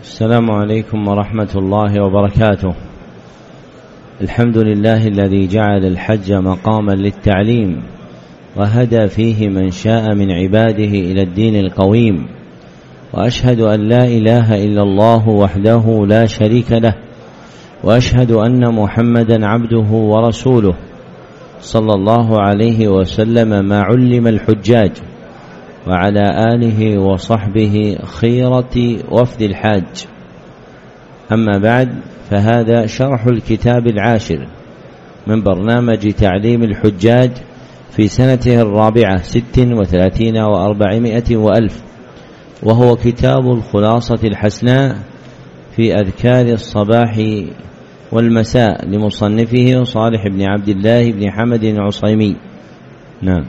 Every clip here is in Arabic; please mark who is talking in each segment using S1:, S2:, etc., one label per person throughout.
S1: السلام عليكم ورحمة الله وبركاته. الحمد لله الذي جعل الحج مقاما للتعليم وهدى فيه من شاء من عباده إلى الدين القويم، وأشهد أن لا إله إلا الله وحده لا شريك له، وأشهد أن محمدا عبده ورسوله صلى الله عليه وسلم ما علم الحجاج، وعلى آله وصحبه خيرة وفد الحاج. أما بعد، فهذا شرح الكتاب العاشر من برنامج تعليم الحجاج في سنته 34 و400 وألف، وهو كتاب الخلاصة الحسناء في أذكار الصباح والمساء لمصنفه صالح بن عبد الله بن حمد العصيمي. نعم.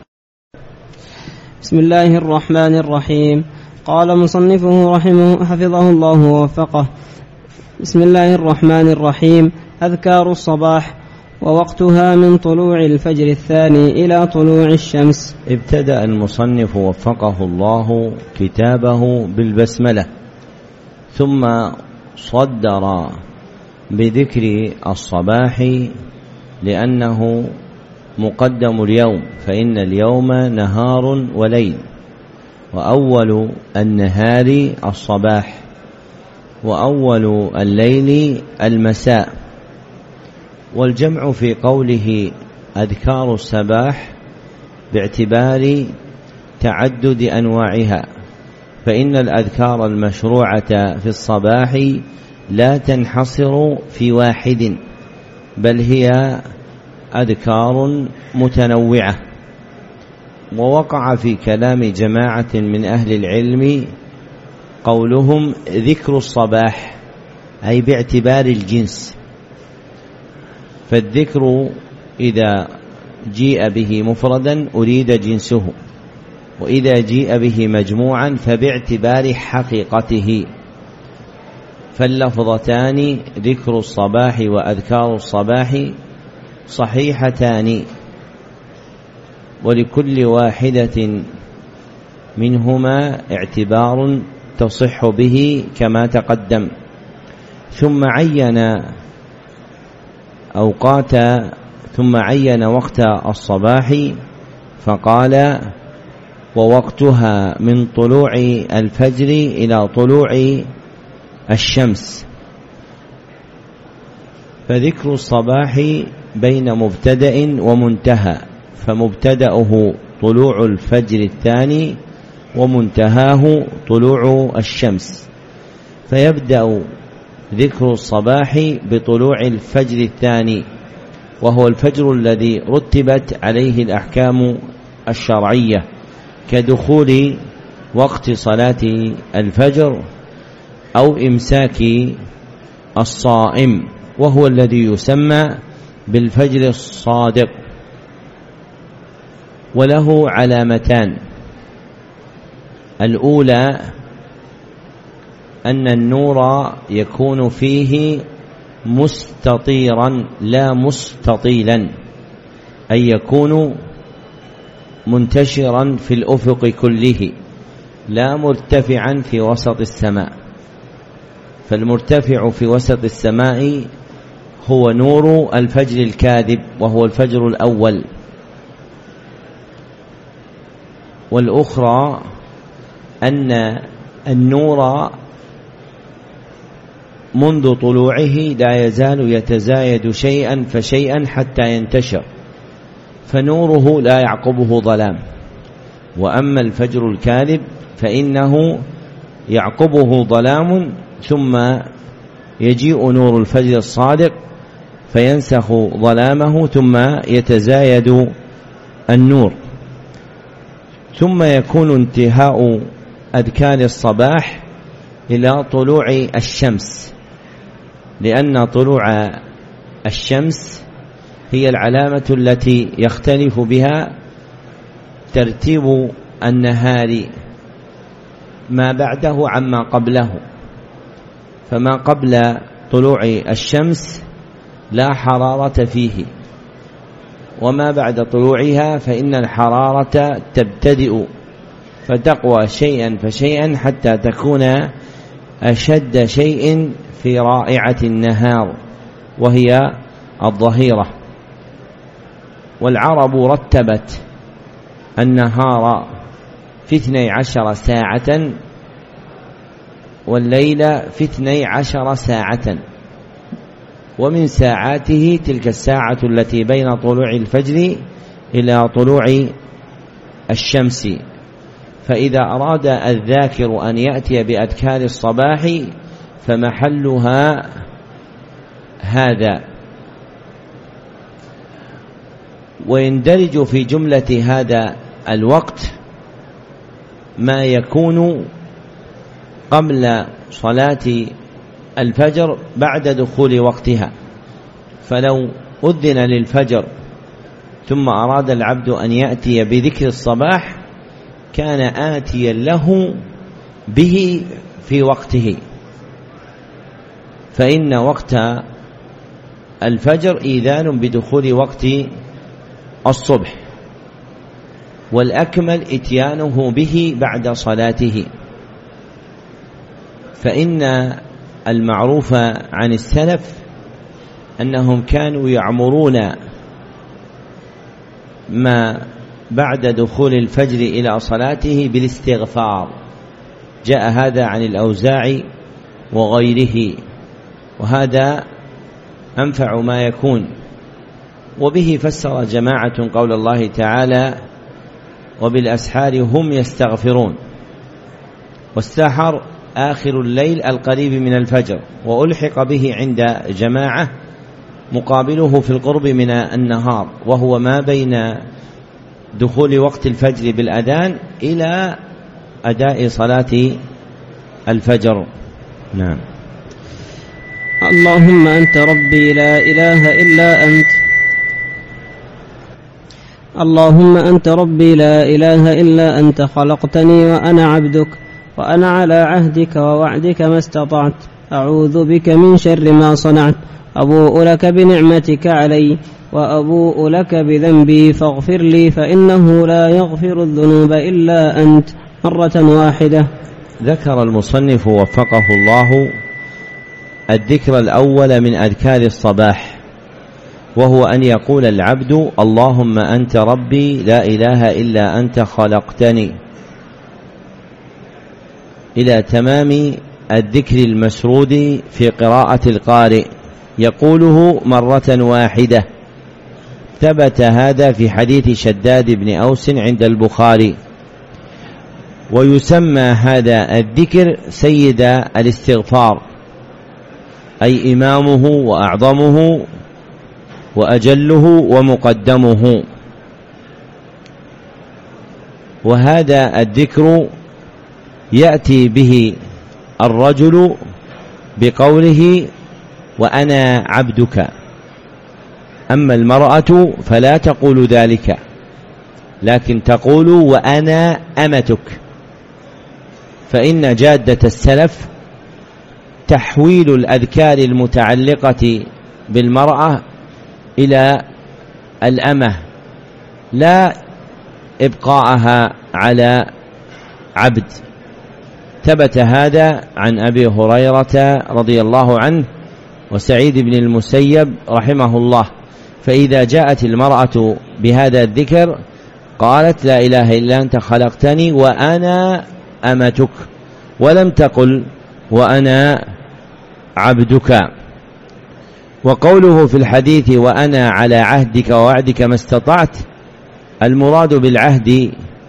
S2: بسم الله الرحمن الرحيم. قال مصنفه حفظه الله ووفقه: بسم الله الرحمن الرحيم. أذكار الصباح ووقتها من طلوع الفجر الثاني إلى طلوع الشمس.
S1: ابتدأ المصنف وفقه الله كتابه بالبسملة، ثم صدر بذكر الصباح لأنه مقدم اليوم، فإن اليوم نهار وليل، وأول النهار الصباح، وأول الليل المساء. والجمع في قوله أذكار الصباح باعتبار تعدد أنواعها، فإن الأذكار المشروعة في الصباح لا تنحصر في واحد، بل هي أذكار متنوعة. ووقع في كلام جماعة من أهل العلم قولهم ذكر الصباح، أي باعتبار الجنس، فالذكر إذا جيء به مفردا أريد جنسه، وإذا جيء به مجموعا فباعتبار حقيقته. فاللفظتان ذكر الصباح وأذكار الصباح صحيحتان، ولكل واحدة منهما اعتبار تصح به كما تقدم. ثم عين وقت الصباح فقال: ووقتها من طلوع الفجر إلى طلوع الشمس. فذكر الصباح بين مبتدأ ومنتهى، فمبتدأه طلوع الفجر الثاني ومنتهاه طلوع الشمس، فيبدأ ذكر الصباح بطلوع الفجر الثاني، وهو الفجر الذي رتبت عليه الأحكام الشرعية، كدخول وقت صلاة الفجر أو إمساك الصائم، وهو الذي يسمى بالفجر الصادق. وله علامتان: الأولى أن النور يكون فيه مستطيرا لا مستطيلا، أي يكون منتشرا في الأفق كله لا مرتفعا في وسط السماء، فالمرتفع في وسط السماء هو نور الفجر الكاذب، وهو الفجر الأول. والأخرى أن النور منذ طلوعه لا يزال يتزايد شيئا فشيئا حتى ينتشر، فنوره لا يعقبه ظلام. وأما الفجر الكاذب فإنه يعقبه ظلام، ثم يجيء نور الفجر الصادق فينسخ ظلامه، ثم يتزايد النور. ثم يكون انتهاء أذكار الصباح إلى طلوع الشمس، لأن طلوع الشمس هي العلامة التي يختلف بها ترتيب النهار ما بعده عما قبله، فما قبل طلوع الشمس لا حرارة فيه، وما بعد طلوعها فإن الحرارة تبتدئ فتقوى شيئا فشيئا حتى تكون أشد شيء في رائعة النهار وهي الظهيرة. والعرب رتبت النهار في 12 ساعة والليل في 12 ساعة، ومن ساعاته تلك الساعة التي بين طلوع الفجر إلى طلوع الشمس. فإذا أراد الذاكر أن يأتي بأذكار الصباح فمحلها هذا. ويندرج في جملة هذا الوقت ما يكون قبل صلاة الفجر بعد دخول وقتها. فلو أذن للفجر ثم أراد العبد أن يأتي بذكر الصباح كان آتيا له به في وقته، فإن وقت الفجر إذان بدخول وقت الصبح، والأكمل إتيانه به بعد صلاته. فإن المعروف عن السلف أنهم كانوا يعمرون ما بعد دخول الفجر إلى صلاته بالاستغفار. جاء هذا عن الأوزاعي وغيره، وهذا أنفع ما يكون. وبه فسر جماعة قول الله تعالى: وبالأسحار هم يستغفرون. والسحر آخر الليل القريب من الفجر، وألحق به عند جماعة مقابله في القرب من النهار، وهو ما بين دخول وقت الفجر بالأذان إلى أداء صلاة الفجر. نعم.
S2: اللهم أنت ربي لا إله إلا أنت، اللهم أنت ربي لا إله إلا أنت، خلقتني وأنا عبدك، وأنا على عهدك ووعدك ما استطعت، أعوذ بك من شر ما صنعت، أبوء لك بنعمتك علي وأبوء لك بذنبي فاغفر لي فإنه لا يغفر الذنوب إلا أنت، مرة واحدة.
S1: ذكر المصنف وفقه الله الذكر الأول من أذكار الصباح، وهو أن يقول العبد: اللهم أنت ربي لا إله إلا أنت خلقتني، إلى تمام الذكر المسرود في قراءة القارئ، يقوله مرة واحدة. ثبت هذا في حديث شداد بن أوس عند البخاري. ويسمى هذا الذكر سيد الاستغفار، أي إمامه وأعظمه وأجله ومقدمه. وهذا الذكر يأتي به الرجل بقوله: وأنا عبدك. أما المرأة فلا تقول ذلك، لكن تقول: وأنا أمتك. فإن جادة السلف تحويل الأذكار المتعلقة بالمرأة إلى الأمة، لا إبقاءها على عبد. ثبت هذا عن أبي هريرة رضي الله عنه وسعيد بن المسيب رحمه الله. فإذا جاءت المرأة بهذا الذكر قالت: لا إله إلا أنت خلقتني وأنا أمتك، ولم تقل: وأنا عبدك. وقوله في الحديث: وأنا على عهدك ووعدك ما استطعت، المراد بالعهد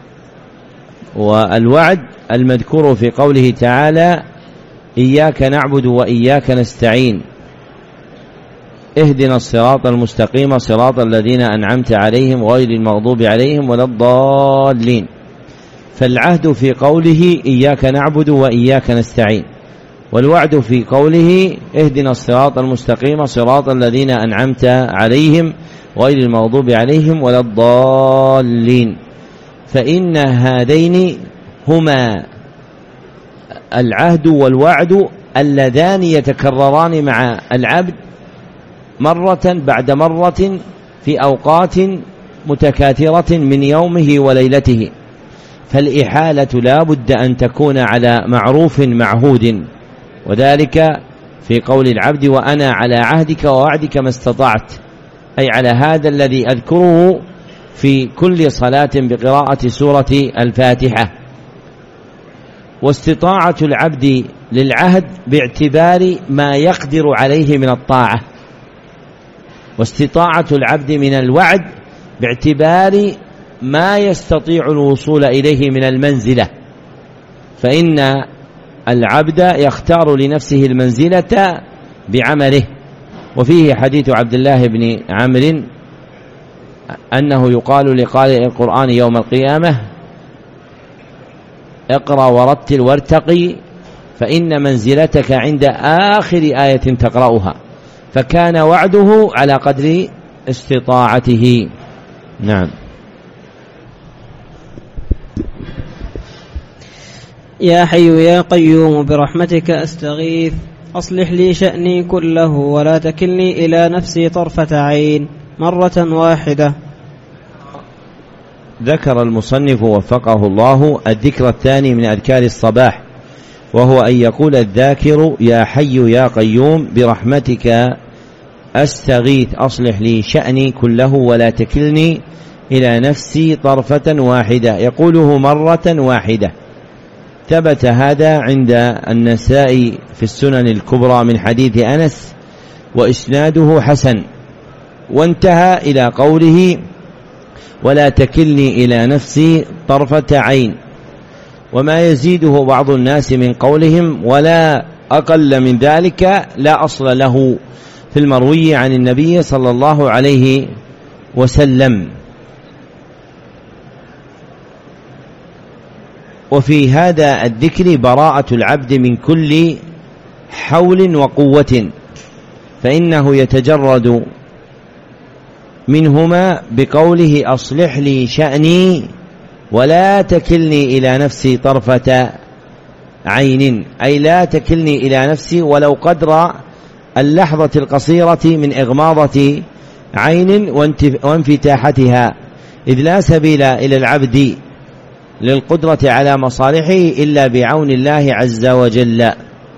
S1: والوعد المذكور في قوله تعالى: إياك نعبد وإياك نستعين، اهدنا الصراط المستقيم صراط الذين أنعمت عليهم غير المغضوب عليهم ولا الضالين. فالعهد في قوله إياك نعبد وإياك نستعين، والوعد في قوله اهدنا الصراط المستقيم صراط الذين أنعمت عليهم غير المغضوب عليهم ولا الضالين. فإن هذين هما العهد والوعد اللذان يتكرران مع العبد مرة بعد مرة في أوقات متكاثرة من يومه وليلته. فالإحالة لا بد أن تكون على معروف معهود، وذلك في قول العبد وأنا على عهدك ووعدك ما استطعت، أي على هذا الذي أذكره في كل صلاة بقراءة سورة الفاتحة. واستطاعة العبد للعهد باعتبار ما يقدر عليه من الطاعة، واستطاعة العبد من الوعد باعتبار ما يستطيع الوصول إليه من المنزلة، فإن العبد يختار لنفسه المنزلة بعمله. وفيه حديث عبد الله بن عمرو أنه يقال لقارئ القرآن يوم القيامة اقرأ ورتل وارتقي فإن منزلتك عند آخر آية تقرأها، فكان وعده على قدر استطاعته. نعم.
S2: يا حي يا قيوم برحمتك أستغيث أصلح لي شأني كله ولا تكلني إلى نفسي طرفة عين، مرة واحدة.
S1: ذكر المصنف وفقه الله الذكر الثاني من أذكار الصباح، وهو أن يقول الذاكر يا حي يا قيوم برحمتك أستغيث أصلح لي شأني كله ولا تكلني إلى نفسي طرفة واحدة، يقوله مرة واحدة. ثبت هذا عند النسائي في السنن الكبرى من حديث أنس وإسناده حسن، وانتهى إلى قوله ولا تكلني إلى نفسي طرفة عين، وما يزيده بعض الناس من قولهم ولا أقل من ذلك لا أصل له في المروي عن النبي صلى الله عليه وسلم. وفي هذا الذكر براءة العبد من كل حول وقوة، فإنه يتجرد منهما بقوله أصلح لي شأني ولا تكلني إلى نفسي طرفة عين، أي لا تكلني إلى نفسي ولو قدر اللحظة القصيرة من إغماضة عين وانفتاحتها، إذ لا سبيل إلى العبد للقدرة على مصالحه إلا بعون الله عز وجل.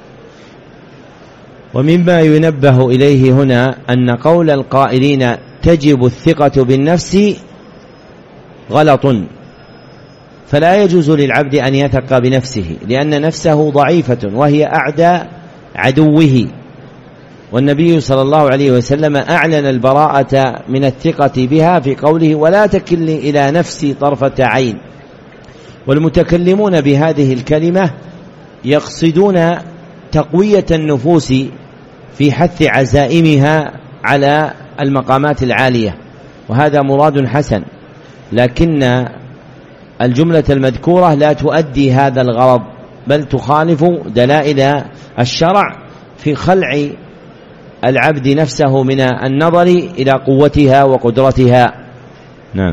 S1: ومما ينبه إليه هنا أن قول القائلين تجب الثقة بالنفس غلط، فلا يجوز للعبد أن يثق بنفسه، لأن نفسه ضعيفة وهي أعدى عدوه، والنبي صلى الله عليه وسلم أعلن البراءة من الثقة بها في قوله ولا تكلني إلى نفسي طرفة عين. والمتكلمون بهذه الكلمة يقصدون تقوية النفوس في حث عزائمها على المقامات العالية، وهذا مراد حسن، لكن الجملة المذكورة لا تؤدي هذا الغرض، بل تخالف دلائل الشرع في خلع العبد نفسه من النظر إلى قوتها وقدرتها. نعم.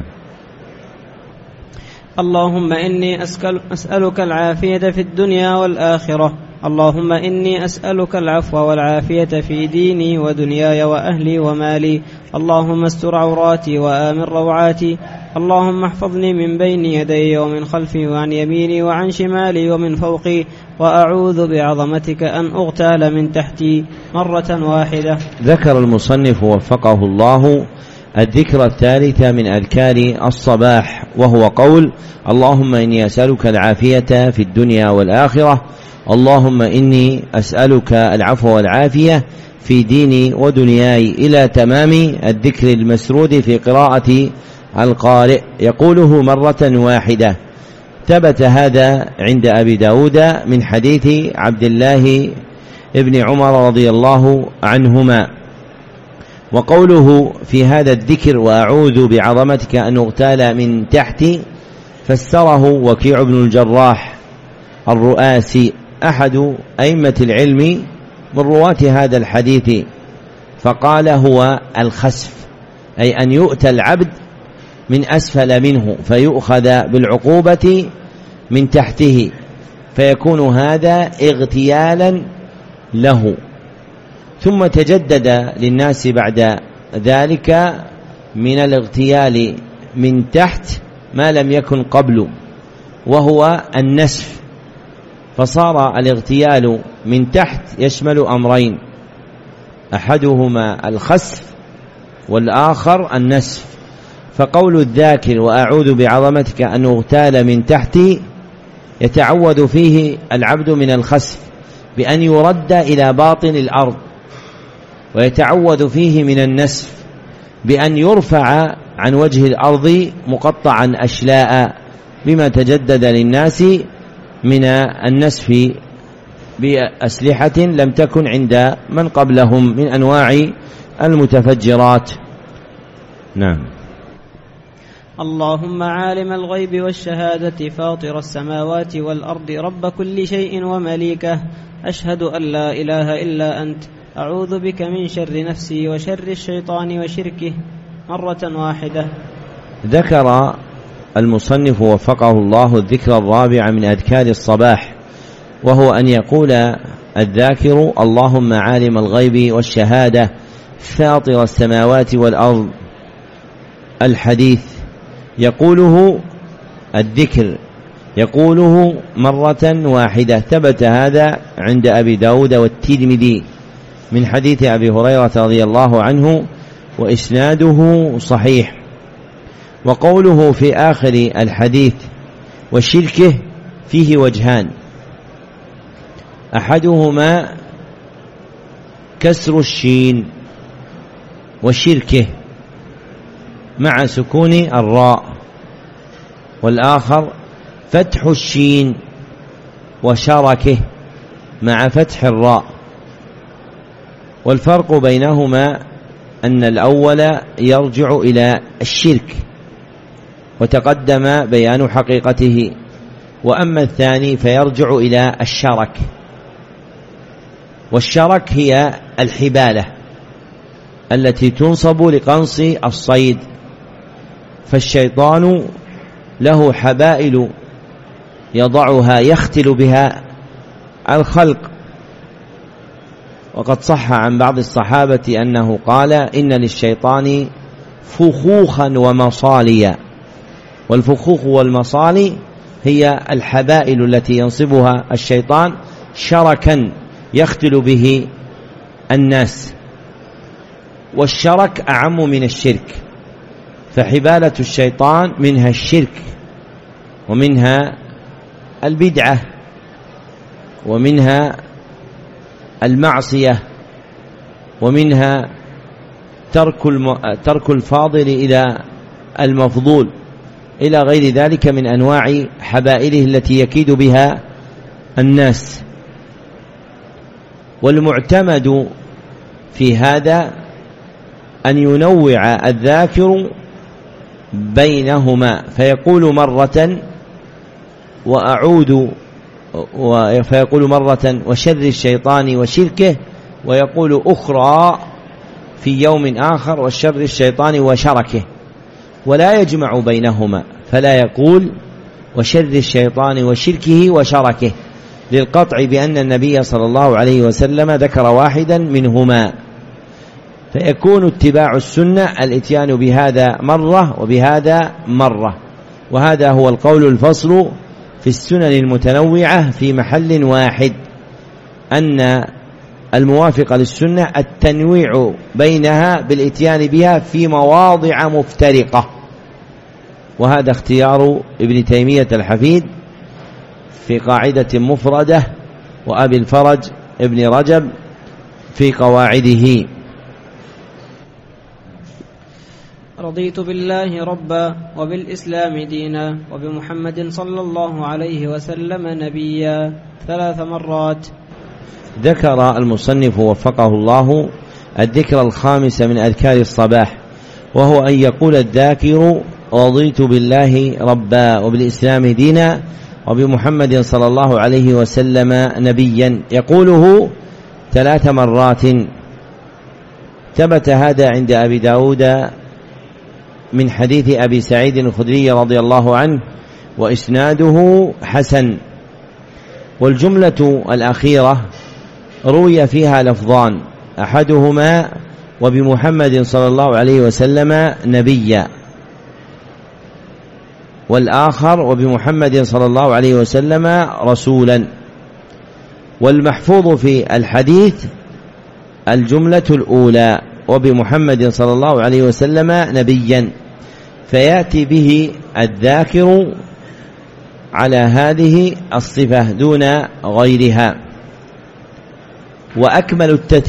S2: اللهم إني أسألك العافية في الدنيا والآخرة، اللهم إني أسألك العفو والعافية في ديني ودنياي وأهلي ومالي، اللهم استر عوراتي وآمن روعاتي، اللهم احفظني من بين يدي ومن خلفي وعن يميني وعن شمالي ومن فوقي، وأعوذ بعظمتك أن أغتال من تحتي، مرة واحدة.
S1: ذكر المصنف وفقه الله الذكر الثالث من أذكار الصباح، وهو قول اللهم إني أسألك العافية في الدنيا والآخرة، اللهم إني أسألك العفو والعافية في ديني ودنياي، إلى تمام الذكر المسرود في قراءة القارئ، يقوله مرة واحدة. ثبت هذا عند أبي داود من حديث عبد الله ابن عمر رضي الله عنهما. وقوله في هذا الذكر وأعوذ بعظمتك أن أغتال من تحتي فسره وكيع بن الجراح الرؤاسي أحد أئمة العلم من رواة هذا الحديث، فقال هو الخسف، أي أن يؤتى العبد من أسفل منه فيؤخذ بالعقوبة من تحته، فيكون هذا اغتيالا له. ثم تجدد للناس بعد ذلك من الاغتيال من تحت ما لم يكن قبل، وهو النسف، فصار الاغتيال من تحت يشمل أمرين، أحدهما الخسف والآخر النسف. فقول الذاكر وأعوذ بعظمتك أن اغتال من تحتي يتعوذ فيه العبد من الخسف بأن يرد إلى باطن الأرض، ويتعوذ فيه من النسف بأن يرفع عن وجه الأرض مقطعا أشلاء، بما تجدد للناس من النسف بأسلحة لم تكن عند من قبلهم من أنواع المتفجرات. نعم.
S2: اللهم عالم الغيب والشهادة فاطر السماوات والأرض رب كل شيء ومليكه، أشهد أن لا إله إلا أنت، أعوذ بك من شر نفسي وشر الشيطان وشركه، مرة واحدة.
S1: ذكر المصنف وفقه الله الذكر الرابع من أذكار الصباح، وهو أن يقول الذاكر اللهم عالم الغيب والشهادة فاطر السماوات والأرض. الحديث يقوله الذكر يقوله مرة واحدة، ثبت هذا عند أبي داود والترمذي من حديث أبي هريرة رضي الله عنه وإسناده صحيح. وقوله في آخر الحديث وشركه فيه وجهان، أحدهما كسر الشين وشركه مع سكون الراء، والآخر فتح الشين وشركه مع فتح الراء. والفرق بينهما أن الأول يرجع إلى الشرك وتقدم بيان حقيقته، وأما الثاني فيرجع إلى الشرك. والشرك هي الحبالة التي تنصب لقنص الصيد، فالشيطان له حبائل يضعها يختل بها الخلق. وقد صح عن بعض الصحابة أنه قال إن للشيطان فخوخا ومصاليا، والفخوخ والمصالي هي الحبائل التي ينصبها الشيطان شركا يختل به الناس، والشرك أعم من الشرك، فحبالة الشيطان منها الشرك ومنها البدعة ومنها المعصية ومنها ترك الفاضل إلى المفضول إلى غير ذلك من أنواع حبائله التي يكيد بها الناس. والمعتمد في هذا أن ينوع الذاكر بينهما، فيقول مرة فيقول مرة وشر الشيطان وشركه، ويقول أخرى في يوم آخر وشر الشيطان وشركه، ولا يجمع بينهما، فلا يقول وشر الشيطان وشركه وشركه للقطع بأن النبي صلى الله عليه وسلم ذكر واحدا منهما، فيكون اتباع السنة الاتيان بهذا مرة وبهذا مرة. وهذا هو القول الفصل في السنن المتنوعة في محل واحد، أن الموافق للسنة التنويع بينها بالاتيان بها في مواضع مفترقة. وهذا اختيار ابن تيمية الحفيد في قاعدة مفردة، وأبي الفرج ابن رجب في قواعده.
S2: رضيت بالله ربا وبالإسلام دينا وبمحمد صلى الله عليه وسلم نبيا 3 مرات.
S1: ذكر المصنف وفقه الله الذكر الخامس من أذكار الصباح، وهو أن يقول الذاكر رضيت بالله ربا وبالإسلام دينا وبمحمد صلى الله عليه وسلم نبيا، يقوله 3 مرات. ثبت هذا عند أبي داود من حديث أبي سعيد الخدري رضي الله عنه وإسناده حسن. والجملة الأخيرة روي فيها لفظان، أحدهما وبمحمد صلى الله عليه وسلم نبيا، والآخر وبمحمد صلى الله عليه وسلم رسولا. والمحفوظ في الحديث الجملة الأولى: وبمحمد صلى الله عليه وسلم نبيا، فيأتي به الذاكر على هذه الصفة دون غيرها. وأكمل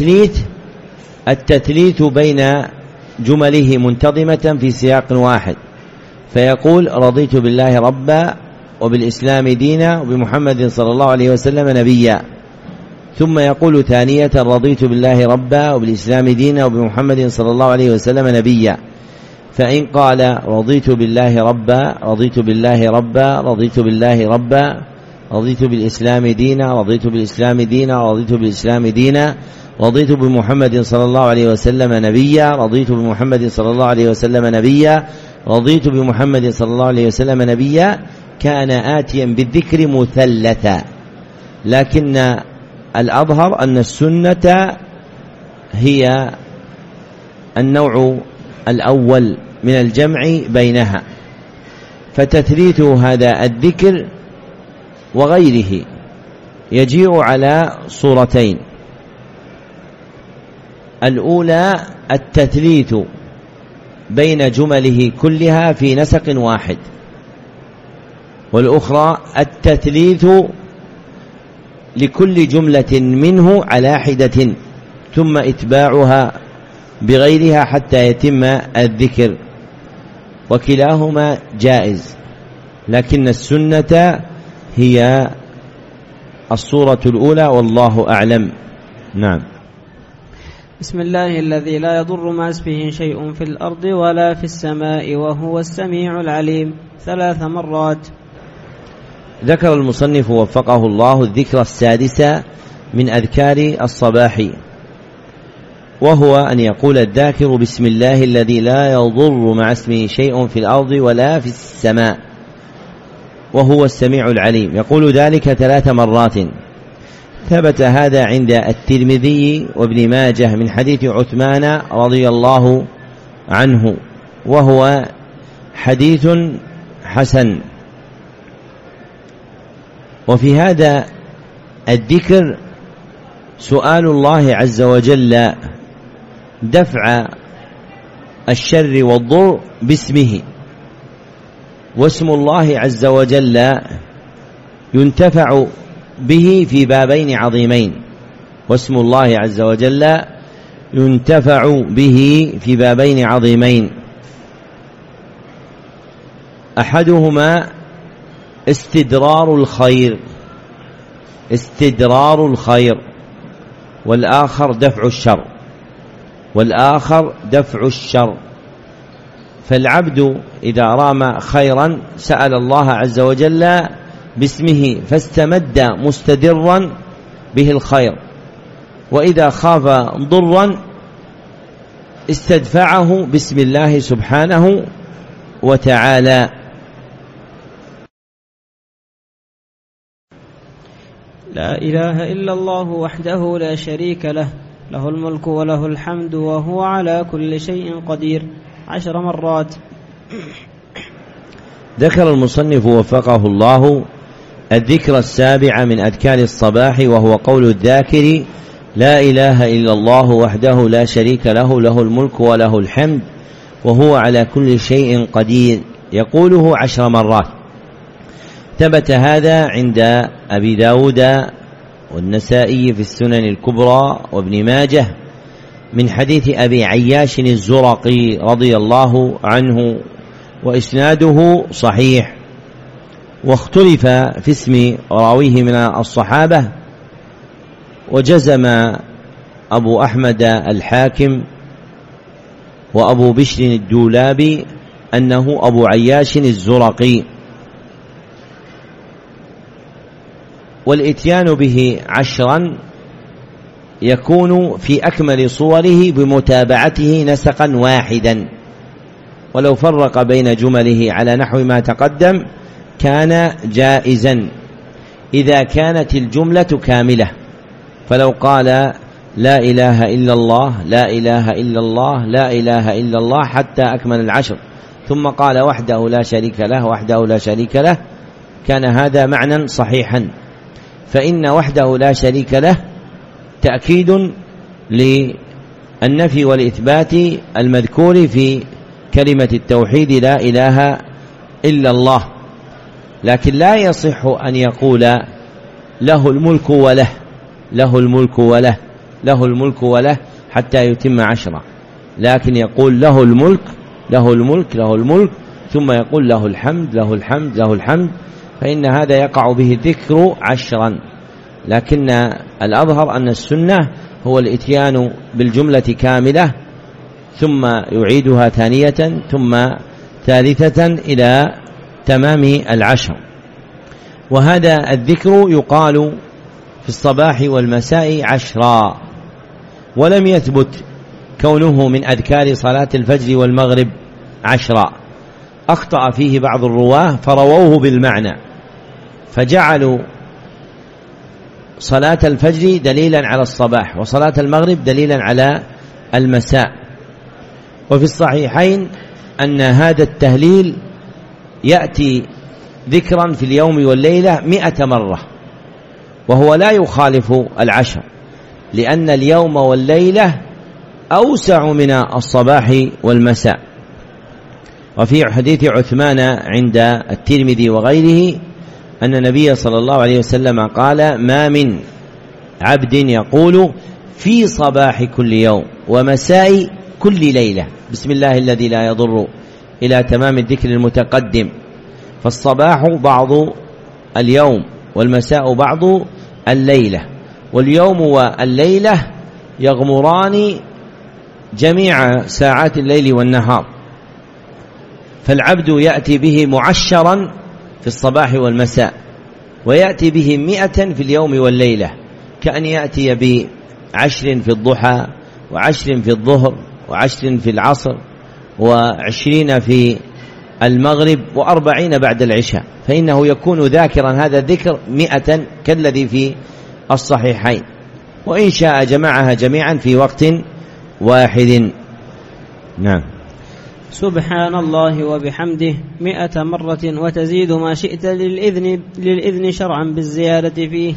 S1: التثليث بين جمله منتظمة في سياق واحد، فيقول: رضيت بالله ربا وبالإسلام دينا وبمحمد صلى الله عليه وسلم نبيا، ثم يقول ثانية: رضيت بالله ربا وبالإسلام دينا وبمحمد صلى الله عليه وسلم نبيا. فإن قال: رضيت بالله ربا، رضيت بالله ربا، رضيت بالله ربا، رضيت بالإسلام دينا، رضيت بالإسلام دينا، رضيت بالإسلام دينا، رضيت بمحمد صلى الله عليه وسلم نبيا، رضيت بمحمد صلى الله عليه وسلم نبيا، رضيت بمحمد صلى الله عليه وسلم نبيا، كان آتيا بالذكر مثلثا. لكن الأظهر أن السنة هي النوع الأول من الجمع بينها، فتثليث هذا الذكر وغيره يجيء على صورتين: الأولى التثليث بين جمله كلها في نسق واحد، والأخرى التثليث لكل جملة منه على حدة ثم إتباعها بغيرها حتى يتم الذكر، وكلاهما جائز، لكن السنة هي الصورة الأولى والله أعلم. نعم.
S2: بسم الله الذي لا يضر مع اسمه شيء في الأرض ولا في السماء وهو السميع العليم 3 مرات.
S1: ذكر المصنف وفقه الله الذكر السادس من أذكار الصباح، وهو أن يقول الذاكر: بسم الله الذي لا يضر مع اسمه شيء في الأرض ولا في السماء وهو السميع العليم، يقول ذلك 3 مرات. ثبت هذا عند الترمذي وابن ماجه من حديث عثمان رضي الله عنه، وهو حديث حسن. وفي هذا الذكر سؤال الله عز وجل دفع الشر والضر باسمه، واسم الله عز وجل ينتفع به في بابين عظيمين، واسم الله عز وجل ينتفع به في بابين عظيمين: أحدهما استدرار الخير، والآخر دفع الشر. فالعبد إذا رام خيرا سأل الله عز وجل باسمه فاستمد مستدرا به الخير، وإذا خاف ضرا استدفعه باسم الله سبحانه وتعالى.
S2: لا إله إلا الله وحده لا شريك له، له الملك وله الحمد وهو على كل شيء قدير 10 مرات.
S1: ذكر المصنف وفقه الله الذكر السابع من أذكار الصباح، وهو قول الذاكر: لا إله إلا الله وحده لا شريك له، له الملك وله الحمد وهو على كل شيء قدير، يقوله 10 مرات. ثبت هذا عند أبي داود والنسائي في السنن الكبرى وابن ماجه من حديث أبي عياش الزرقي رضي الله عنه، وإسناده صحيح. واختلف في اسم راويه من الصحابة، وجزم أبو أحمد الحاكم وأبو بشر الدولابي أنه أبو عياش الزرقي. والإتيان به 10 يكون في أكمل صوره بمتابعته نسقا واحدا، ولو فرق بين جمله على نحو ما تقدم كان جائزا إذا كانت الجملة كاملة، فلو قال: لا إله إلا الله، لا إله إلا الله، لا إله إلا الله حتى أكمل 10، ثم قال: وحده لا شريك له، وحده لا شريك له، كان هذا معنى صحيحا. فإن وحده لا شريك له تأكيد للنفي والإثبات المذكور في كلمة التوحيد لا إله إلا الله، لكن لا يصح أن يقول له الملك وله، له الملك وله، له الملك وله حتى يتم 10، لكن يقول له الملك له الملك له الملك، ثم يقول له الحمد له الحمد له الحمد، فإن هذا يقع به الذكر 10. لكن الأظهر أن السنة هو الإتيان بالجملة كاملة ثم يعيدها ثانية ثم ثالثة إلى تمام 10. وهذا الذكر يقال في الصباح والمساء 10، ولم يثبت كونه من أذكار صلاة الفجر والمغرب 10، أخطأ فيه بعض الرواه فرووه بالمعنى، فجعلوا صلاة الفجر دليلا على الصباح وصلاة المغرب دليلا على المساء. وفي الصحيحين أن هذا التهليل يأتي ذكرا في اليوم والليلة 100 مرة، وهو لا يخالف 10، لأن اليوم والليلة أوسع من الصباح والمساء. وفي حديث عثمان عند الترمذي وغيره أن النبي صلى الله عليه وسلم قال: ما من عبد يقول في صباح كل يوم ومساء كل ليلة بسم الله الذي لا يضر إلى تمام الذكر المتقدم، فالصباح بعض اليوم والمساء بعض الليلة، واليوم والليلة يغمران جميع ساعات الليل والنهار، فالعبد يأتي به معشرا في الصباح والمساء، ويأتي به 100 في اليوم والليلة، كأن يأتي ب10 في الضحى و10 في الظهر و10 في العصر و20 في المغرب و40 بعد العشاء، فإنه يكون ذاكرا هذا الذكر 100 كالذي في الصحيحين، وإن شاء جمعها جميعا في وقت واحد. نعم.
S2: سبحان الله وبحمده 100 مرة، وتزيد ما شئت للإذن شرعا بالزيادة فيه.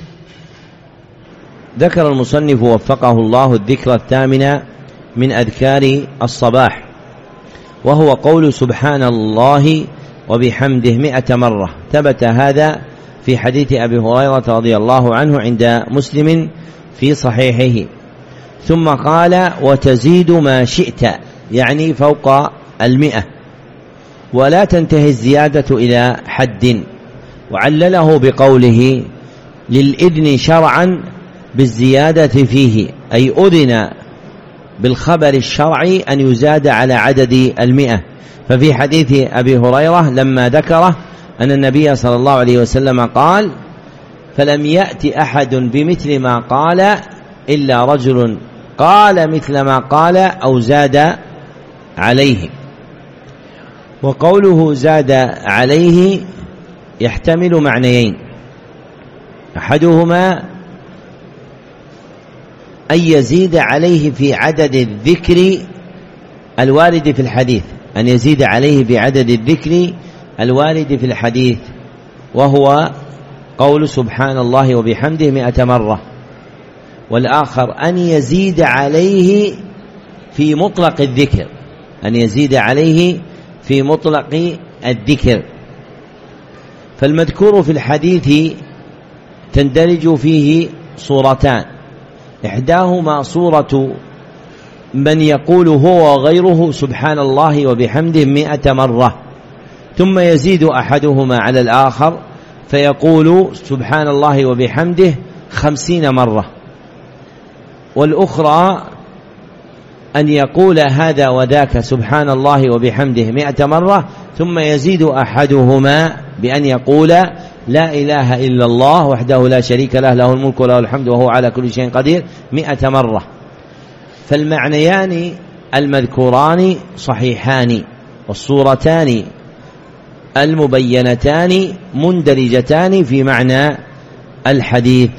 S1: ذكر المصنف وفقه الله الذكر الثامن من أذكار الصباح، وهو قول سبحان الله وبحمده 100 مرة، ثبت هذا في حديث أبي هريرة رضي الله عنه عند مسلم في صحيحه. ثم قال: وتزيد ما شئت، يعني فوق 100، ولا تنتهي الزيادة إلى حد، وعلله بقوله للإذن شرعا بالزيادة فيه، أي أذن بالخبر الشرعي أن يزاد على عدد 100. ففي حديث أبي هريرة لما ذكره أن النبي صلى الله عليه وسلم قال: فلم يأت أحد بمثل ما قال إلا رجل قال مثل ما قال أو زاد عليه. وقوله زاد عليه يحتمل معنيين: أحدهما أن يزيد عليه في عدد الذكر الوارد في الحديث، أن يزيد عليه بعدد الذكر الوارد في الحديث، وهو قول سبحان الله وبحمده 100 مرة. والآخر أن يزيد عليه في مطلق الذكر، أن يزيد عليه في مطلق الذكر. فالمذكور في الحديث تندرج فيه صورتان: إحداهما صورة من يقول هو وغيره سبحان الله وبحمده 100 مرة، ثم يزيد أحدهما على الآخر فيقول سبحان الله وبحمده 50 مرة. والأخرى أن يقول هذا وذاك سبحان الله وبحمده 100 مرة، ثم يزيد أحدهما بأن يقول لا إله إلا الله وحده لا شريك له، له الملك وله الحمد وهو على كل شيء قدير 100 مرة. فالمعنيان المذكوران صحيحان، والصورتان المبينتان مندرجتان في معنى الحديث.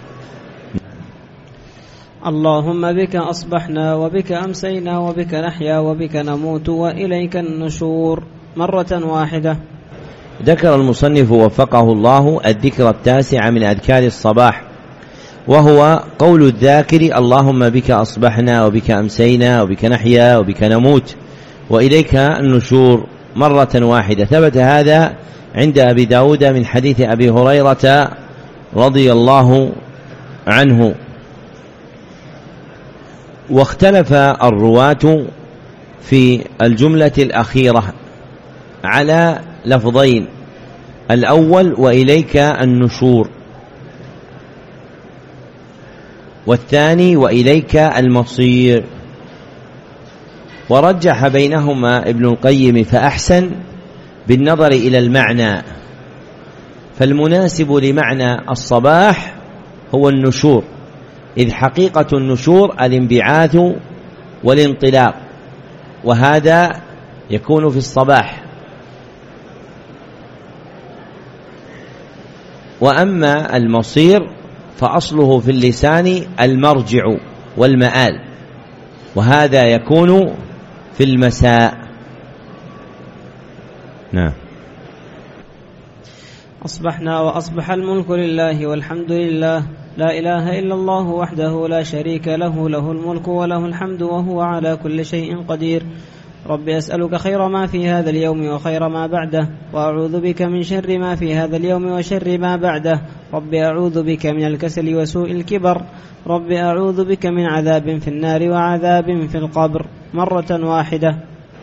S2: اللهم بك أصبحنا وبك أمسينا وبك نحيا وبك نموت وإليك النشور، مرة واحدة.
S1: ذكر المصنف وفقه الله الذكر التاسع من أذكار الصباح، وهو قول الذاكر: اللهم بك أصبحنا وبك أمسينا وبك نحيا وبك نموت وإليك النشور، مرة واحدة. ثبت هذا عند أبي داود من حديث أبي هريرة رضي الله عنه. واختلف الرواة في الجملة الأخيرة على لفظين: الأول وإليك النشور، والثاني وإليك المصير. ورجح بينهما ابن القيم فأحسن بالنظر إلى المعنى، فالمناسب لمعنى الصباح هو النشور، إذ حقيقة النشور الانبعاث والانطلاق، وهذا يكون في الصباح. وأما المصير فأصله في اللسان المرجع والمآل، وهذا يكون في المساء. نعم.
S2: أصبحنا وأصبح الملك لله والحمد لله، لا إله إلا الله وحده لا شريك له، له الملك وله الحمد وهو على كل شيء قدير. رب أسألك خير ما في هذا اليوم وخير ما بعده، وأعوذ بك من شر ما في هذا اليوم وشر ما بعده. رب أعوذ بك من الكسل وسوء الكبر. رب أعوذ بك من عذاب في النار وعذاب في القبر، مرة واحدة.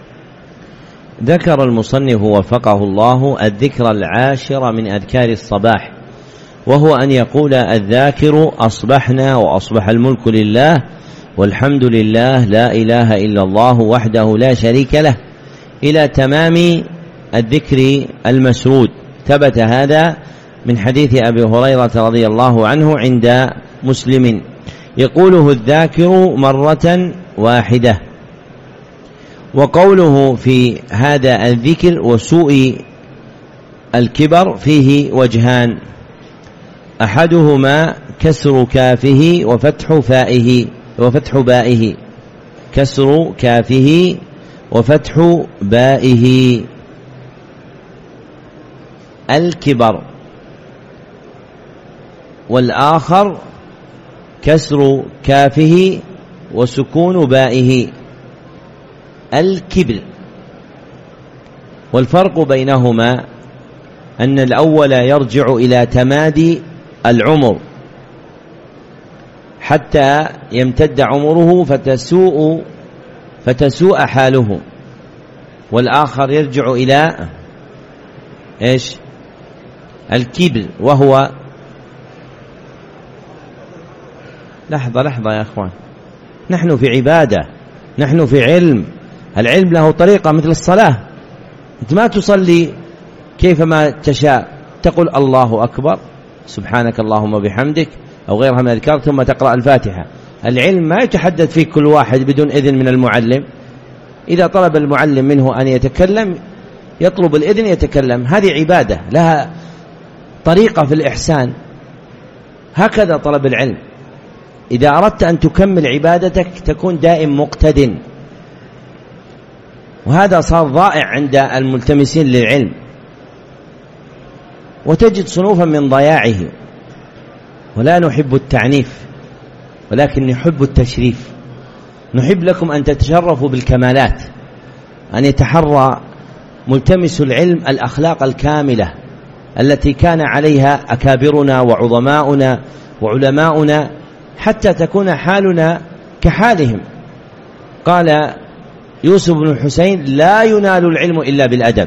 S1: ذكر المصنف وفقه الله الذكر العاشر من أذكار الصباح، وهو أن يقول الذاكر: أصبحنا وأصبح الملك لله والحمد لله، لا إله إلا الله وحده لا شريك له، إلى تمام الذكر المسرود. ثبت هذا من حديث أبي هريرة رضي الله عنه عند مسلم، يقوله الذاكر مرة واحدة. وقوله في هذا الذكر وسوء الكبر فيه وجهان: أحدهما كسر كافه وفتح فائه وفتح بائه، كسر كافه وفتح بائه، الكبر. والآخر كسر كافه وسكون بائه، الكبر. والفرق بينهما أن الأول يرجع إلى تمادي العمر حتى يمتد عمره فتسوء حاله، والآخر يرجع إلى إيش؟ الكبر، وهو لحظة يا أخوان، نحن في عبادة، نحن في علم. العلم له طريقة مثل الصلاة، أنت ما تصلي كيفما تشاء، تقول الله أكبر سبحانك اللهم وبحمدك أو غيرها من الأذكار ثم تقرأ الفاتحة. العلم ما يتحدث فيه كل واحد بدون إذن من المعلم، إذا طلب المعلم منه أن يتكلم يطلب الإذن يتكلم. هذه عبادة لها طريقة في الإحسان، هكذا طلب العلم. إذا أردت أن تكمل عبادتك تكون دائم مقتد، وهذا صار ضائع عند الملتمسين للعلم، وتجد صنوفا من ضياعه. ولا نحب التعنيف ولكن نحب التشريف، نحب لكم أن تتشرفوا بالكمالات، أن يتحرى ملتمس العلم الأخلاق الكاملة التي كان عليها أكابرنا وعظماؤنا وعلماؤنا، حتى تكون حالنا كحالهم. قال يوسف بن الحسين: لا ينال العلم إلا بالأدب،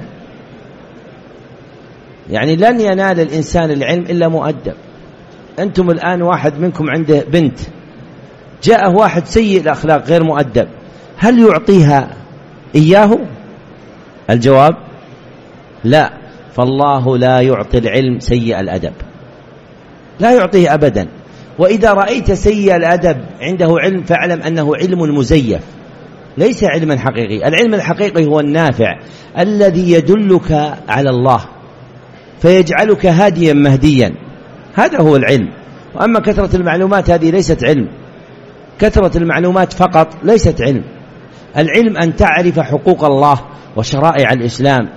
S1: يعني لن ينال الإنسان العلم إلا مؤدب. أنتم الآن واحد منكم عنده بنت، جاءه واحد سيء الأخلاق غير مؤدب، هل يعطيها إياه؟ الجواب لا. فالله لا يعطي العلم سيء الأدب، لا يعطيه أبدا. وإذا رأيت سيء الأدب عنده علم فاعلم أنه علم مزيف، ليس علما حقيقي. العلم الحقيقي هو النافع الذي يدلك على الله فيجعلك هاديا مهديا، هذا هو العلم. وأما كثرة المعلومات هذه ليست علم، كثرة المعلومات فقط ليست علم. العلم أن تعرف حقوق الله وشرائع الإسلام،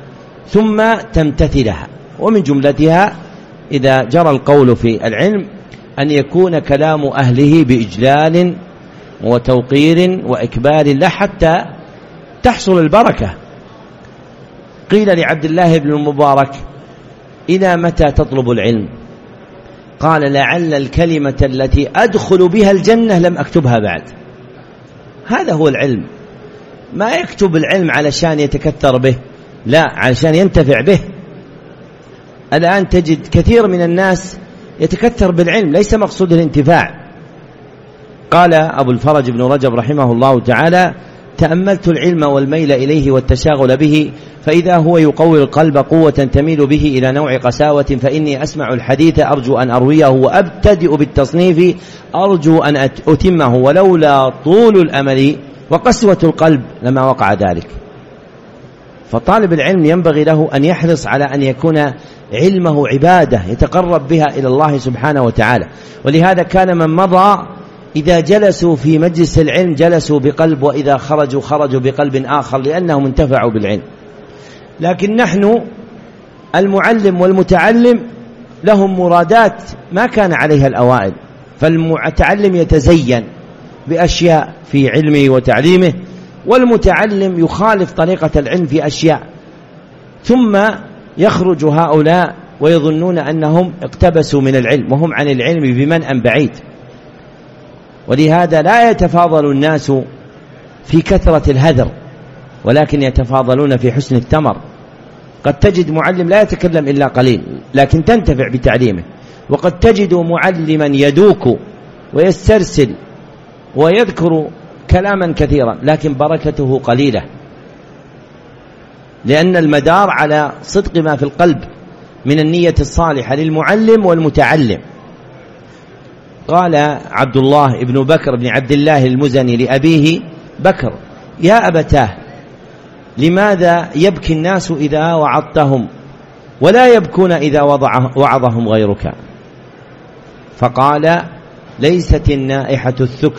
S1: ثم تمتثلها. ومن جملتها إذا جرى القول في العلم أن يكون كلام أهله بإجلال وتوقير وإكبال له حتى تحصل البركة. قيل لعبد الله بن المبارك: إلى متى تطلب العلم؟ قال: لعل الكلمة التي أدخل بها الجنة لم أكتبها بعد. هذا هو العلم. ما يكتب العلم علشان يتكثر به، لا، علشان ينتفع به. الآن تجد كثير من الناس يتكثر بالعلم، ليس مقصود الانتفاع. قال أبو الفرج بن رجب رحمه الله تعالى: تأملت العلم والميل إليه والتشاغل به، فإذا هو يقوي القلب قوة تميل به إلى نوع قساوة، فإني أسمع الحديث أرجو أن أرويه، وأبتدئ بالتصنيف أرجو أن أتمه، ولولا طول الأمل وقسوة القلب لما وقع ذلك. فطالب العلم ينبغي له أن يحرص على أن يكون علمه عبادة يتقرب بها إلى الله سبحانه وتعالى. ولهذا كان من مضى إذا جلسوا في مجلس العلم جلسوا بقلب، وإذا خرجوا بقلب آخر، لأنهم انتفعوا بالعلم. لكن نحن المعلم والمتعلم لهم مرادات ما كان عليها الأوائل، فالمتعلم يتزين بأشياء في علمه وتعليمه، والمتعلم يخالف طريقة العلم في أشياء، ثم يخرج هؤلاء ويظنون أنهم اقتبسوا من العلم وهم عن العلم بمنأ بعيد. ولهذا لا يتفاضل الناس في كثرة الهذر، ولكن يتفاضلون في حسن الثمر. قد تجد معلم لا يتكلم إلا قليل لكن تنتفع بتعليمه، وقد تجد معلما يدوك ويسترسل ويذكر كلاما كثيرا لكن بركته قليلة، لأن المدار على صدق ما في القلب من النية الصالحة للمعلم والمتعلم. قال عبد الله بن بكر بن عبد الله المزني لأبيه بكر: يا أبتاه، لماذا يبكي الناس إذا وعظتهم ولا يبكون إذا وعظهم غيرك؟ فقال: ليست النائحة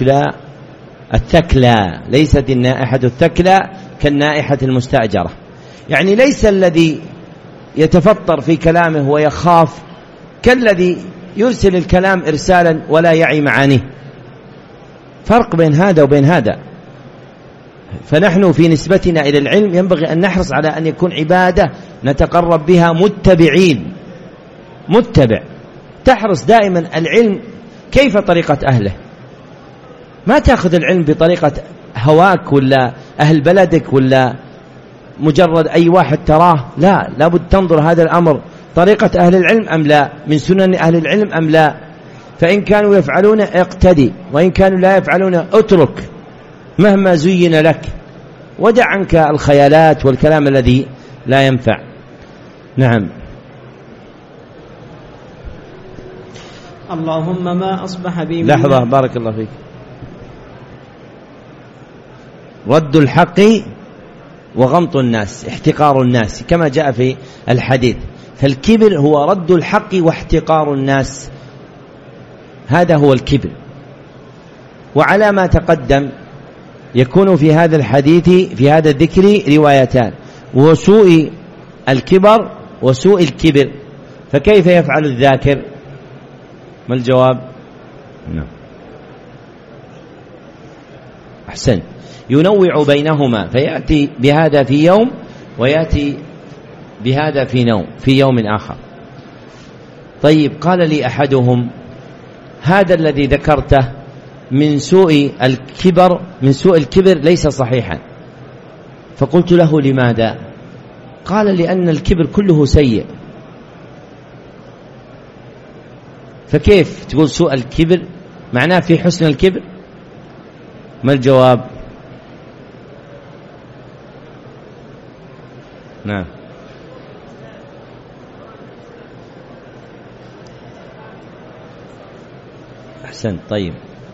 S1: الثكلى ليست النائحة الثكلى كالنائحة المستأجرة. يعني ليس الذي يتفطر في كلامه ويخاف كالذي يرسل الكلام إرسالا ولا يعي معانيه. فرق بين هذا وبين هذا. فنحن في نسبتنا إلى العلم ينبغي أن نحرص على أن يكون عبادة نتقرب بها متبعين، متبع، تحرص دائما العلم كيف طريقة أهله، ما تأخذ العلم بطريقة هواك ولا أهل بلدك ولا مجرد أي واحد تراه، لا، لابد تنظر هذا الأمر طريقة أهل العلم أم لا، من سنن أهل العلم أم لا. فإن كانوا يفعلون اقتدي، وإن كانوا لا يفعلون اترك مهما زين لك، ودع عنك الخيالات والكلام الذي لا ينفع. نعم.
S2: اللهم ما أصبح بي
S1: لحظة، بارك الله فيك. رد الحق وغمط الناس، احتقار الناس كما جاء في الحديث. فالكبر هو رد الحق واحتقار الناس، هذا هو الكبر. وعلى ما تقدم يكون في هذا الحديث في هذا الذكر روايتان: وسوء الكبر وسوء الكبر. فكيف يفعل الذاكر؟ ما الجواب؟ نعم، أحسن، ينوع بينهما، فيأتي بهذا في يوم ويأتي بهذا في يوم آخر. طيب، قال لي أحدهم: هذا الذي ذكرته من سوء الكبر ليس صحيحا. فقلت له: لماذا؟ قال: لأن الكبر كله سيء. فكيف تقول سوء الكبر معناه في حسن الكبر؟ ما الجواب؟ نعم، أحسن. طيب،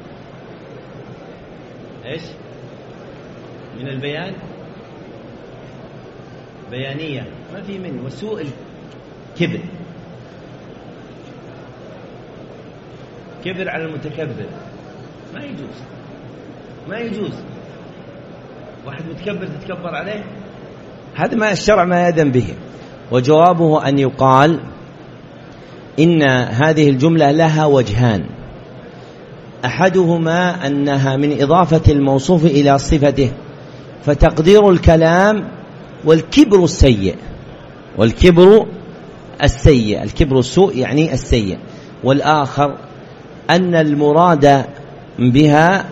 S1: إيش من البيان؟ بيانية ما في منه. وسوء الكبر، كبر على المتكبر، ما يجوز واحد متكبر تتكبر عليه، هذا ما الشرع ما يأذن به. وجوابه أن يقال إن هذه الجملة لها وجهان، أحدهما أنها من إضافة الموصوف إلى صفته، فتقدير الكلام والكبر السيء، والكبر السيء، الكبر السوء يعني السيء. والآخر أن المراد بها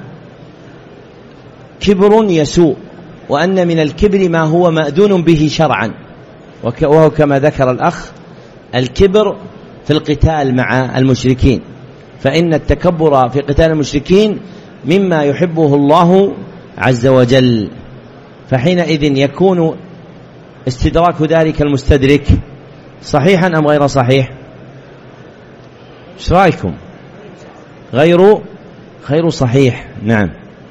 S1: كبر يسوء، وأن من الكبر ما هو مأذون به شرعا، وهو كما ذكر الأخ الكبر في القتال مع المشركين، فإن التكبر في قتال المشركين مما يحبه الله عز وجل، فحينئذ يكون استدراك ذلك المستدرك صحيحا أم غير صحيح؟ ايش رايكم؟ غير صحيح. نعم.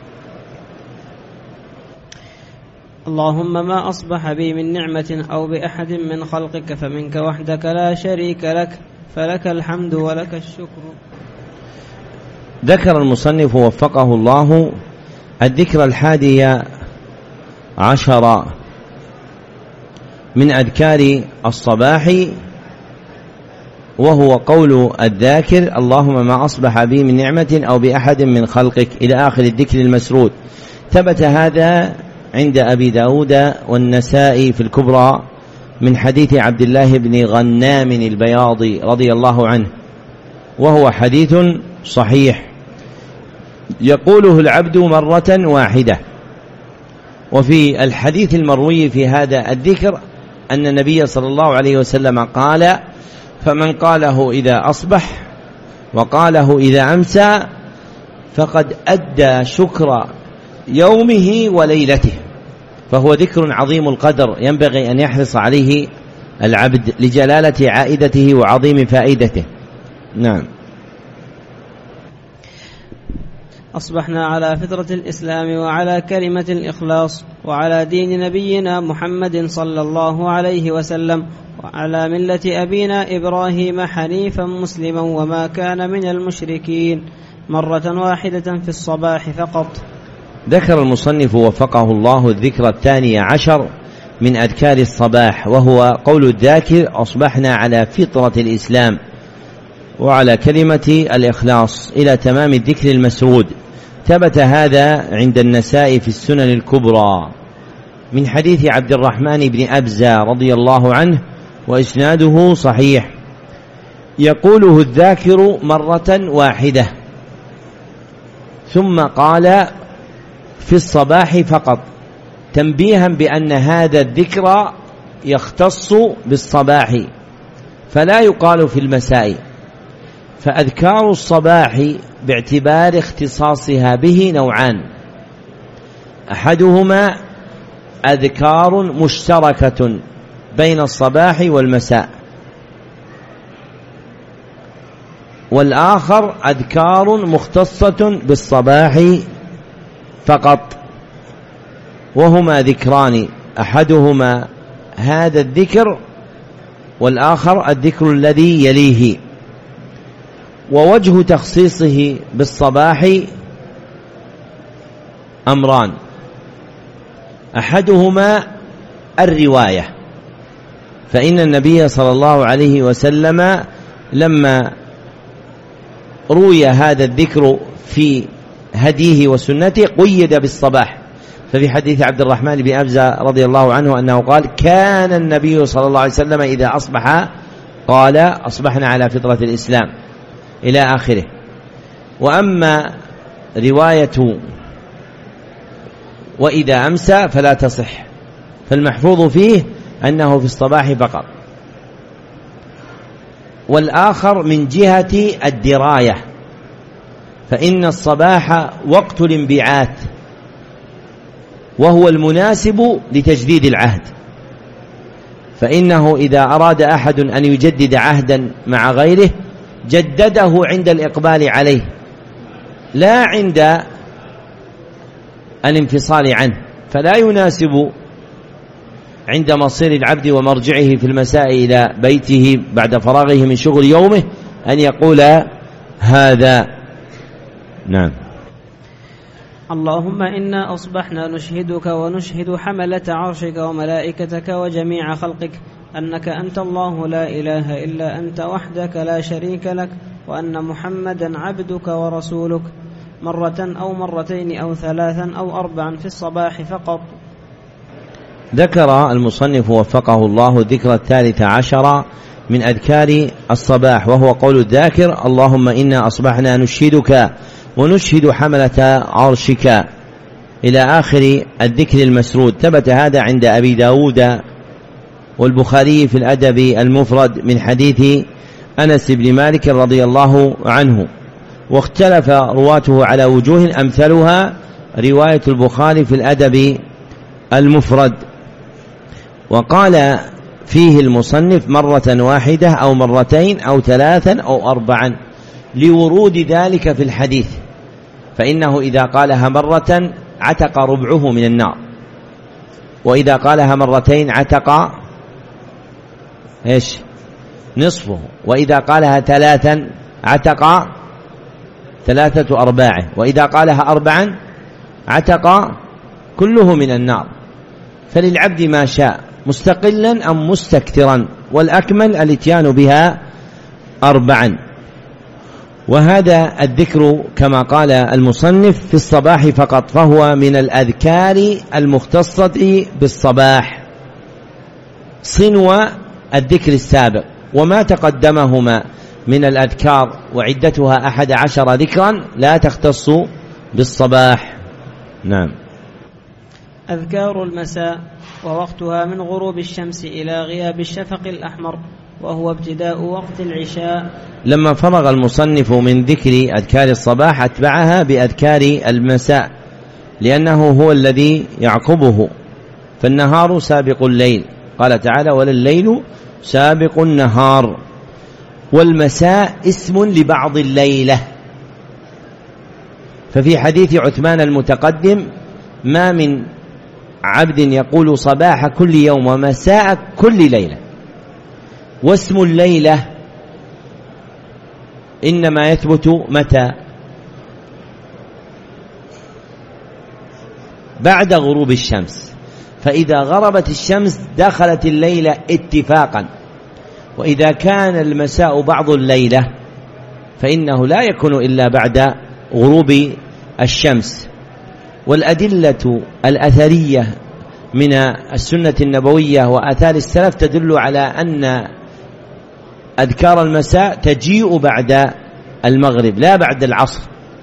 S2: اللهم ما أصبح بي من نعمة أو بأحد من خلقك فمنك وحدك لا شريك لك، فلك الحمد ولك الشكر.
S1: ذكر المصنف وفقه الله الذكر 11 من أذكار الصباح، وهو قول الذاكر اللهم ما أصبح بي من نعمة أو بأحد من خلقك إلى آخر الذكر المسرود. ثبت هذا عند أبي داود والنسائي في الكبرى من حديث عبد الله بن غنام البياضي رضي الله عنه، وهو حديث صحيح يقوله العبد مرة واحدة. وفي الحديث المروي في هذا الذكر أن النبي صلى الله عليه وسلم قال: فمن قاله إذا أصبح وقاله إذا أمسى فقد أدى شكر يومه وليلته. فهو ذكر عظيم القدر ينبغي أن يحرص عليه العبد لجلالة عائدته وعظيم فائدته. نعم.
S2: أصبحنا على فطرة الإسلام وعلى كلمة الإخلاص وعلى دين نبينا محمد صلى الله عليه وسلم وعلى ملة أبينا إبراهيم حنيفا مسلما وما كان من المشركين، مرة واحدة في الصباح فقط.
S1: ذكر المصنف وفقه الله الذكر 12 من أذكار الصباح، وهو قول الذاكر أصبحنا على فطرة الإسلام وعلى كلمة الإخلاص إلى تمام الذكر المسرود. ثبت هذا عند النسائي في السنن الكبرى من حديث عبد الرحمن بن أبزة رضي الله عنه، وإسناده صحيح، يقوله الذاكر مرة واحدة، ثم قال في الصباح فقط، تنبيها بأن هذا الذكر يختص بالصباح فلا يقال في المساء. فأذكار الصباح باعتبار اختصاصها به نوعان: أحدهما أذكار مشتركة بين الصباح والمساء، والآخر أذكار مختصة بالصباح فقط، وهما ذكران: أحدهما هذا الذكر والآخر الذكر الذي يليه. ووجه تخصيصه بالصباح أمران: أحدهما الرواية، فإن النبي صلى الله عليه وسلم لما روي هذا الذكر في هديه وسنته قيد بالصباح، ففي حديث عبد الرحمن بن أبزة رضي الله عنه أنه قال: كان النبي صلى الله عليه وسلم إذا أصبح قال أصبحنا على فطرة الإسلام إلى آخره. وأما رواية وإذا أمسى فلا تصح، فالمحفوظ فيه أنه في الصباح فقط. والآخر من جهة الدراية، فإن الصباح وقت الانبعاث، وهو المناسب لتجديد العهد، فإنه إذا أراد أحد أن يجدد عهدا مع غيره جدده عند الإقبال عليه لا عند الانفصال عنه، فلا يناسب عند مصير العبد ومرجعه في المساء إلى بيته بعد فراغه من شغل يومه أن يقول هذا. نعم.
S2: اللهم إنا أصبحنا نشهدك ونشهد حملة عرشك وملائكتك وجميع خلقك أنك أنت الله لا إله إلا أنت وحدك لا شريك لك، وأن محمدا عبدك ورسولك، مرة أو مرتين أو ثلاثا أو أربعا في الصباح فقط.
S1: ذكر المصنف وفقه الله الذكر 13 من أذكار الصباح، وهو قول الذاكر: اللهم إنا أصبحنا نشهدك ونشهد حملة عرشك، إلى آخر الذكر المسرود. ثبت هذا عند أبي داود والبخاري في الأدب المفرد من حديث أنس بن مالك رضي الله عنه، واختلف رواته على وجوه أمثلها رواية البخاري في الأدب المفرد. وقال فيه المصنف مرة واحدة أو مرتين أو ثلاثا أو أربعا لورود ذلك في الحديث، فإنه إذا قالها مرة عتق ربعه من النار، وإذا قالها مرتين عتق نصفه، وإذا قالها ثلاثا عتق 3/4، وإذا قالها 4 عتق كله من النار. فللعبد ما شاء مستقلا أم مستكثرا، والأكمل الاتيان بها 4. وهذا الذكر كما قال المصنف في الصباح فقط، فهو من الأذكار المختصة بالصباح صنو الذكر السابق، وما تقدمهما من الأذكار وعدتها 11 ذكرا لا تختص بالصباح. نعم.
S2: أذكار المساء ووقتها من غروب الشمس إلى غياب الشفق الأحمر، وهو ابتداء وقت العشاء.
S1: لما فرغ المصنف من ذكر أذكار الصباح أتبعها بأذكار المساء، لأنه هو الذي يعقبه، فالنهار سابق الليل، قال تعالى: ولا الليل سابق النهار. والمساء اسم لبعض الليلة، ففي حديث عثمان المتقدم: ما من عبد يقول صباح كل يوم ومساء كل ليلة. واسم الليلة إنما يثبت متى؟ بعد غروب الشمس، فإذا غربت الشمس دخلت الليلة اتفاقا. وإذا كان المساء بعض الليلة فإنه لا يكون إلا بعد غروب الشمس. والأدلة الأثرية من السنة النبوية وآثار السلف تدل على أن أذكار المساء تجيء بعد المغرب لا بعد العصر،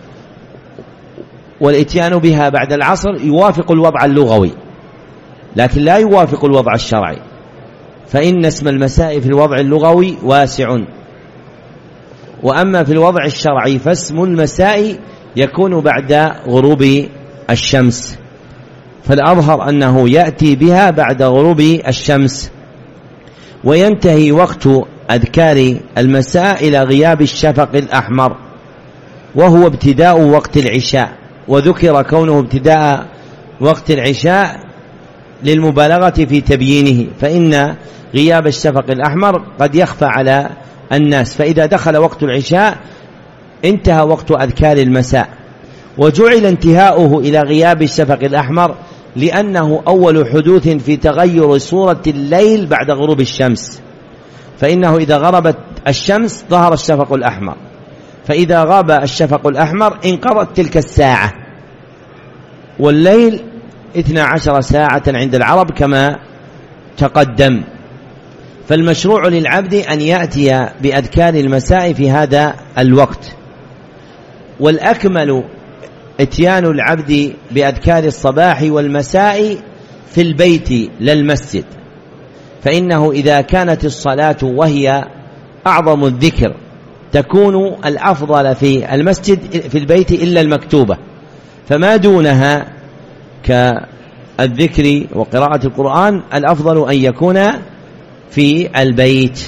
S1: والاتيان بها بعد العصر يوافق الوضع اللغوي لكن لا يوافق الوضع الشرعي، فإن اسم المساء في الوضع اللغوي واسع، وأما في الوضع الشرعي فاسم المساء يكون بعد غروب الشمس، فالأظهر أنه يأتي بها بعد غروب الشمس. وينتهي وقت أذكار المساء إلى غياب الشفق الأحمر، وهو ابتداء وقت العشاء. وذكر كونه ابتداء وقت العشاء للمبالغة في تبيينه، فإن غياب الشفق الأحمر قد يخفى على الناس، فإذا دخل وقت العشاء انتهى وقت أذكار المساء. وجعل انتهاؤه إلى غياب الشفق الأحمر لأنه أول حدوث في تغير صورة الليل بعد غروب الشمس، فإنه إذا غربت الشمس ظهر الشفق الأحمر، فإذا غاب الشفق الأحمر انقضت تلك الساعة. والليل 12 ساعة عند العرب كما تقدم، فالمشروع للعبد أن يأتي بأذكار المساء في هذا الوقت. والأكمل اتيان العبد بأذكار الصباح والمساء في البيت للمسجد، فإنه إذا كانت الصلاة وهي أعظم الذكر تكون الأفضل في المسجد في البيت إلا المكتوبة، فما دونها كالذكر وقراءة القرآن الأفضل أن يكون في البيت.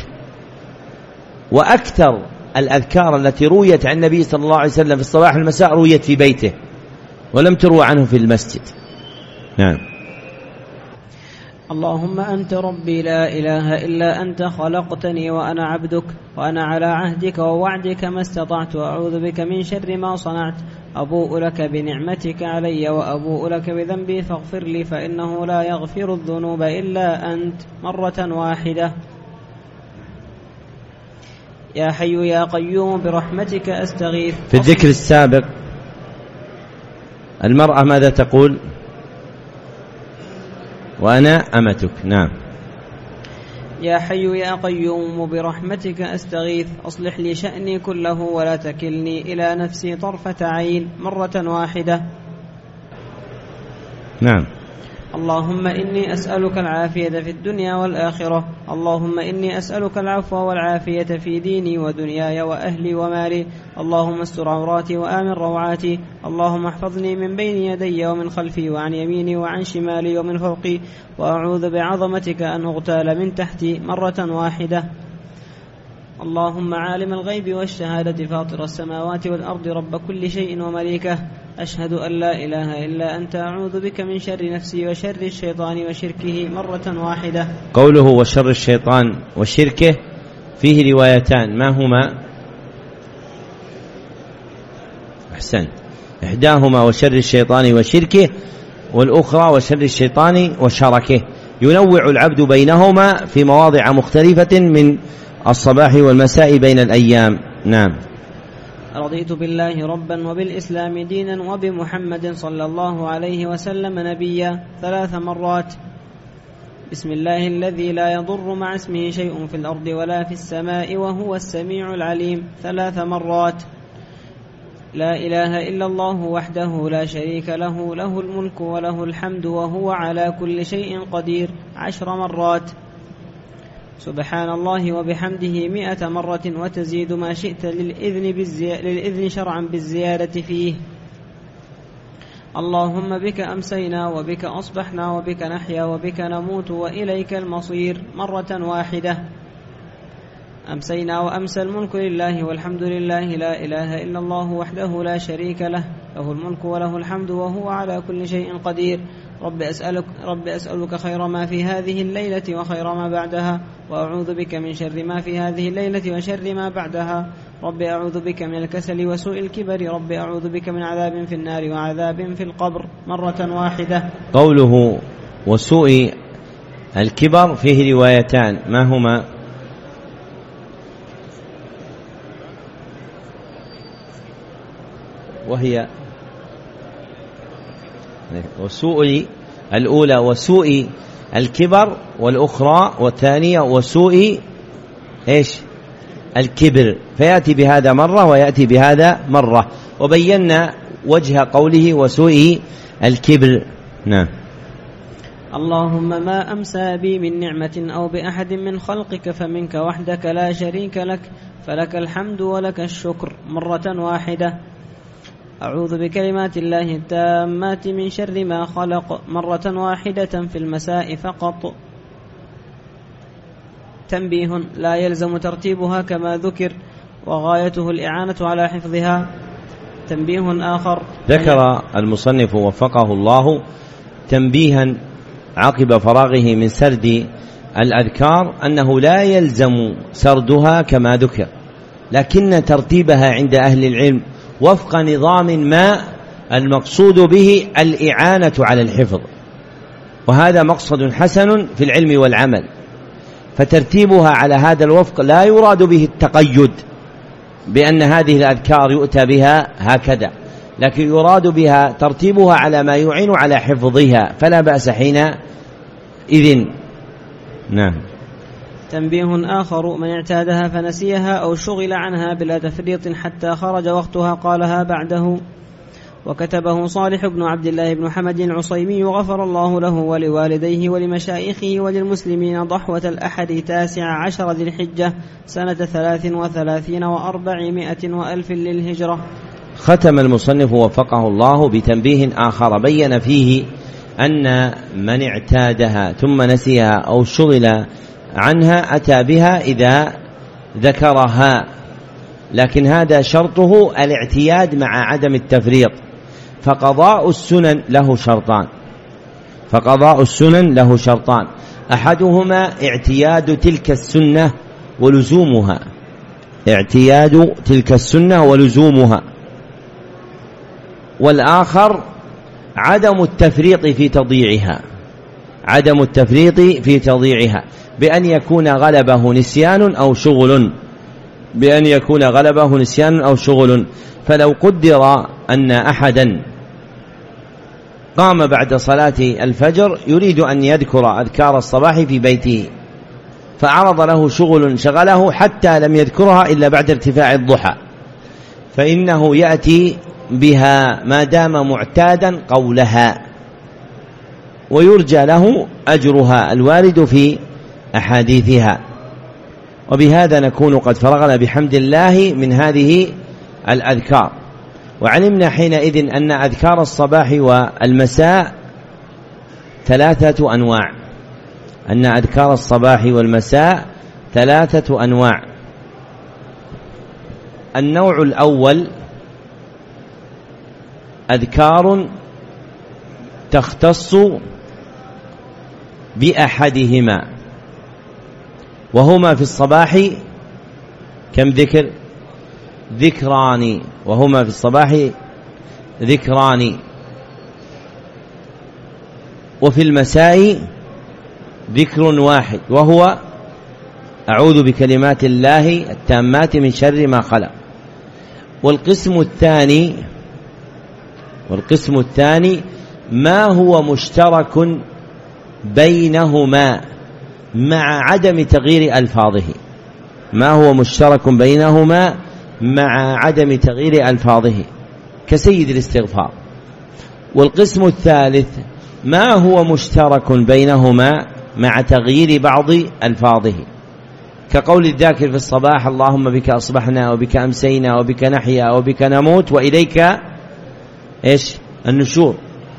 S1: وأكثر الأذكار التي رويت عن النبي صلى الله عليه وسلم في الصباح والمساء رويت في بيته ولم تروى عنه في المسجد. نعم.
S2: اللهم أنت ربي لا إله إلا أنت، خلقتني وأنا عبدك، وأنا على عهدك ووعدك ما استطعت، وأعوذ بك من شر ما صنعت، أبوء لك بنعمتك علي وأبوء لك بذنبي فاغفر لي فإنه لا يغفر الذنوب إلا أنت، مرة واحدة. يا حي يا قيوم برحمتك أستغيث.
S1: في الذكر السابق المرأة ماذا تقول؟ وأنا أمتك. نعم.
S2: يا حي يا قيوم برحمتك أستغيث أصلح لي شأني كله ولا تكلني إلى نفسي طرفة عين، مرة واحدة.
S1: نعم.
S2: اللهم إني أسألك العافية في الدنيا والآخرة. اللهم إني أسألك العفو والعافية في ديني ودنياي وأهلي ومالي. اللهم استر عوراتي وآمن روعاتي. اللهم احفظني من بين يدي ومن خلفي وعن يميني وعن شمالي ومن فوقي، وأعوذ بعظمتك أن أغتال من تحتي، مرة واحدة. اللهم عالم الغيب والشهادة فاطر السماوات والأرض رب كل شيء ومليكه، أشهد أن لا إله إلا أنت، أعوذ بك من شر نفسي وشر الشيطان وشركه، مرة واحدة.
S1: قوله وشر الشيطان وشركه فيه روايتان، ما هما؟ أحسن. إحداهما وشر الشيطان وشركه، والأخرى وشر الشيطان وشركه. ينوع العبد بينهما في مواضع مختلفة من الصباح والمساء بين الأيام. نعم.
S2: رضيت بالله ربا وبالإسلام دينا وبمحمد صلى الله عليه وسلم نبيا، 3 مرات. بسم الله الذي لا يضر مع اسمه شيء في الأرض ولا في السماء وهو السميع العليم، 3 مرات. لا إله إلا الله وحده لا شريك له، له الملك وله الحمد وهو على كل شيء قدير، 10 مرات. سبحان الله وبحمده 100 مرة، وتزيد ما شئت للإذن شرعا بالزيادة فيه. اللهم بك أمسينا وبك أصبحنا وبك نحيا وبك نموت وإليك المصير، مرة واحدة. أمسينا وأمسى الملك لله والحمد لله، لا إله إلا الله وحده لا شريك له، له الملك وله الحمد وهو على كل شيء قدير. رب أسألك خير ما في هذه الليلة وخير ما بعدها، وأعوذ بك من شر ما في هذه الليلة وشر ما بعدها. رب أعوذ بك من الكسل وسوء الكبر. رب أعوذ بك من عذاب في النار وعذاب في القبر، مرة واحدة.
S1: قوله وسوء الكبر فيه روايتان، ما هما؟ وهي وسوء الأولى وسوء الكبر، والأخرى والثانية وسوء إيش؟ الكبر، فيأتي بهذا مرة ويأتي بهذا مرة، وبينا وجه قوله وسوء الكبر. نعم.
S2: اللهم ما أمسى بي من نعمة أو بأحد من خلقك فمنك وحدك لا شريك لك، فلك الحمد ولك الشكر، مرة واحدة. أعوذ بكلمات الله التامات من شر ما خلق، مرة واحدة في المساء فقط. تنبيه: لا يلزم ترتيبها كما ذكر، وغايته الإعانة على حفظها. تنبيه آخر:
S1: ذكر المصنف وفقه الله تنبيها عقب فراغه من سرد الأذكار أنه لا يلزم سردها كما ذكر، لكن ترتيبها عند أهل العلم وفق نظام ما المقصود به الإعانة على الحفظ، وهذا مقصد حسن في العلم والعمل، فترتيبها على هذا الوفق لا يراد به التقيد بأن هذه الأذكار يؤتى بها هكذا، لكن يراد بها ترتيبها على ما يعين على حفظها، فلا بأس حينئذ. نعم.
S2: تنبيه آخر: من اعتادها فنسيها أو شغل عنها بلا تفريط حتى خرج وقتها قالها بعده. وكتبه صالح بن عبد الله بن حمد العصيمي غفر الله له ولوالديه ولمشايخه وللمسلمين ضحوة الأحد 19 ذي الحجة سنة 33 و400 وألف للهجرة.
S1: ختم المصنف وفقه الله بتنبيه آخر بين فيه أن من اعتادها ثم نسيها أو شغل عنها أتى بها إذا ذكرها، لكن هذا شرطه الاعتياد مع عدم التفريط، فقضاء السنن له شرطان، أحدهما اعتياد تلك السنة ولزومها، والآخر عدم التفريط في تضييعها، عدم التفريط في تضييعها بأن يكون غلبه نسيان أو شغل، بأن يكون غلبه نسيان أو شغل. فلو قدر أن أحدا قام بعد صلاة الفجر يريد أن يذكر أذكار الصباح في بيته، فعرض له شغل شغله حتى لم يذكرها إلا بعد ارتفاع الضحى، فإنه يأتي بها ما دام معتادا قولها، ويرجى له أجرها الوارد في أحاديثها. وبهذا نكون قد فرغنا بحمد الله من هذه الأذكار. وعلمنا حينئذ أن أذكار الصباح والمساء 3 أنواع، أن أذكار الصباح والمساء 3 أنواع. النوع الأول أذكار تختص بأحدهما، وهما في الصباح كم ذكر؟ ذكران، وهما في الصباح ذكران. وفي المساء ذكر واحد، وهو أعوذ بكلمات الله التامات من شر ما خلق. والقسم الثاني ما هو مشترك بينهما مع عدم تغيير ألفاظه، ما هو مشترك بينهما مع عدم تغيير ألفاظه كسيد الاستغفار. والقسم الثالث ما هو مشترك بينهما مع تغيير بعض ألفاظه، كقول الذاكر في الصباح اللهم بك أصبحنا وبك أمسينا وبك نحيا وبك نموت وإليك النشور.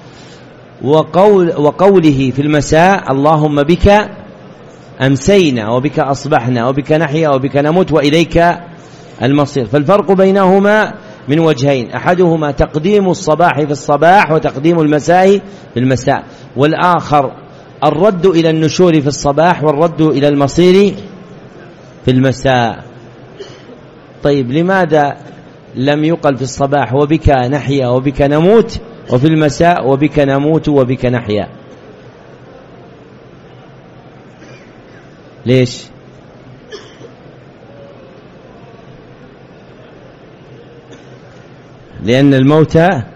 S1: وقوله في المساء اللهم بك أمسينا وبك أصبحنا وبك نحيا وبك نموت وإليك المصير. فالفرق بينهما من وجهين، أحدهما تقديم الصباح في الصباح وتقديم المساء في المساء، والآخر الرد إلى النشور في الصباح والرد إلى المصير في المساء. طيب لماذا لم يقل في الصباح وبك نحيا وبك نموت، وفي المساء وبك نموت وبك نحيا؟ ليش؟ لأن الموت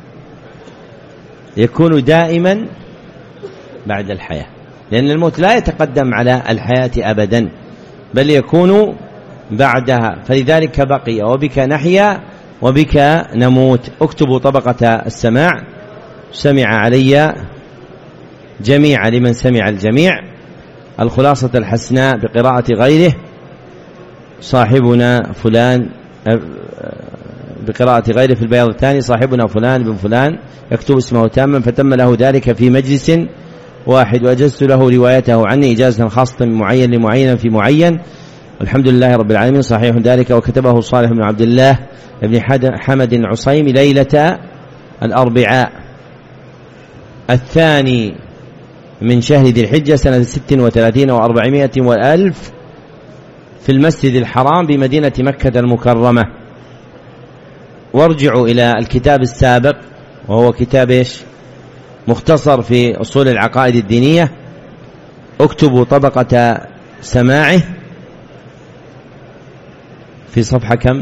S1: يكون دائما بعد الحياة، لأن الموت لا يتقدم على الحياة أبدا بل يكون بعدها، فلذلك بقي وبك نحيا وبك نموت. اكتبوا طبقة السماع، سمع علي جميع لمن سمع الجميع. الخلاصة الحسناء بقراءة غيره صاحبنا فلان، بقراءة غيره في البياض الثاني صاحبنا فلان بن فلان يكتب اسمه تاما فتم له ذلك في مجلس واحد، وأجزت له روايته عني إجازة خاصة من معين لمعين في معين. الحمد لله رب العالمين. صحيح ذلك وكتبه صالح بن عبد الله بن حمد عصيم ليلة الأربعاء 2 من شهر ذي الحجة سنة 36 و400 وألف في المسجد الحرام بمدينة مكة المكرمة. وارجعوا إلى الكتاب السابق وهو كتاب مختصر في أصول العقائد الدينية. اكتبوا طبقة سماعه في صفحة كم؟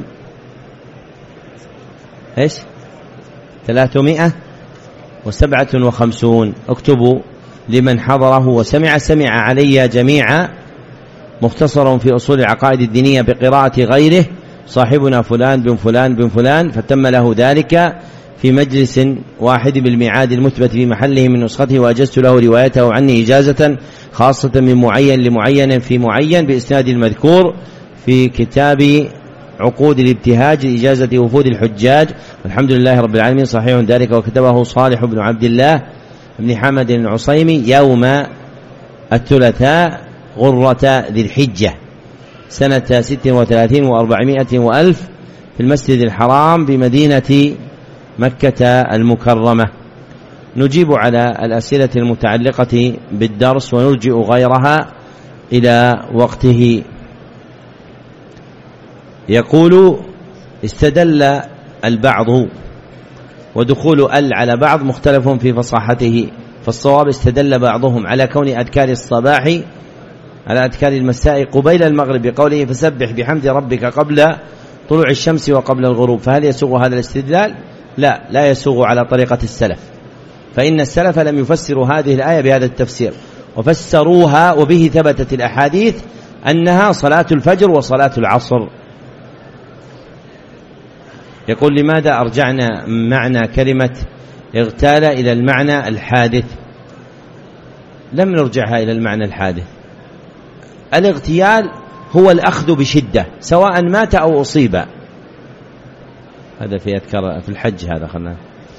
S1: 357. اكتبوا لمن حضره وسمع علي جميعا مختصر في أصول العقائد الدينية بقراءة غيره صاحبنا فلان بن فلان بن فلان فتم له ذلك في مجلس واحد بالميعاد المثبت في محله من نسخته، وأجزت له روايته عني إجازة خاصة من معين لمعين في معين بإسناد المذكور في كتاب عقود الابتهاج إجازة وفود الحجاج. الحمد لله رب العالمين. صحيح ذلك وكتبه صالح بن عبد الله بن حمد العصيمي يوم الثلاثاء غرة ذي الحجة سنة 36 و400 وألف في المسجد الحرام بمدينة مكة المكرمة. نجيب على الأسئلة المتعلقة بالدرس ونرجئ غيرها إلى وقته. يقول: استدل البعض ودخول ال على بعض مختلف في فصاحته، فالصواب استدل بعضهم على كون أذكار الصباح على أذكار المساء قبيل المغرب بقوله فسبح بحمد ربك قبل طلوع الشمس وقبل الغروب، فهل يسوغ هذا الاستدلال؟ لا يسوغ على طريقة السلف، فإن السلف لم يفسروا هذه الآية بهذا التفسير، وفسروها وبه ثبتت الأحاديث أنها صلاة الفجر وصلاة العصر. يقول لماذا أرجعنا معنى كلمة اغتال إلى المعنى الحادث؟ لم نرجعها إلى المعنى الحادث. الاغتيال هو الأخذ بشدة سواء مات أو أصيب، هذا في أذكار في الحج هذا خلنا.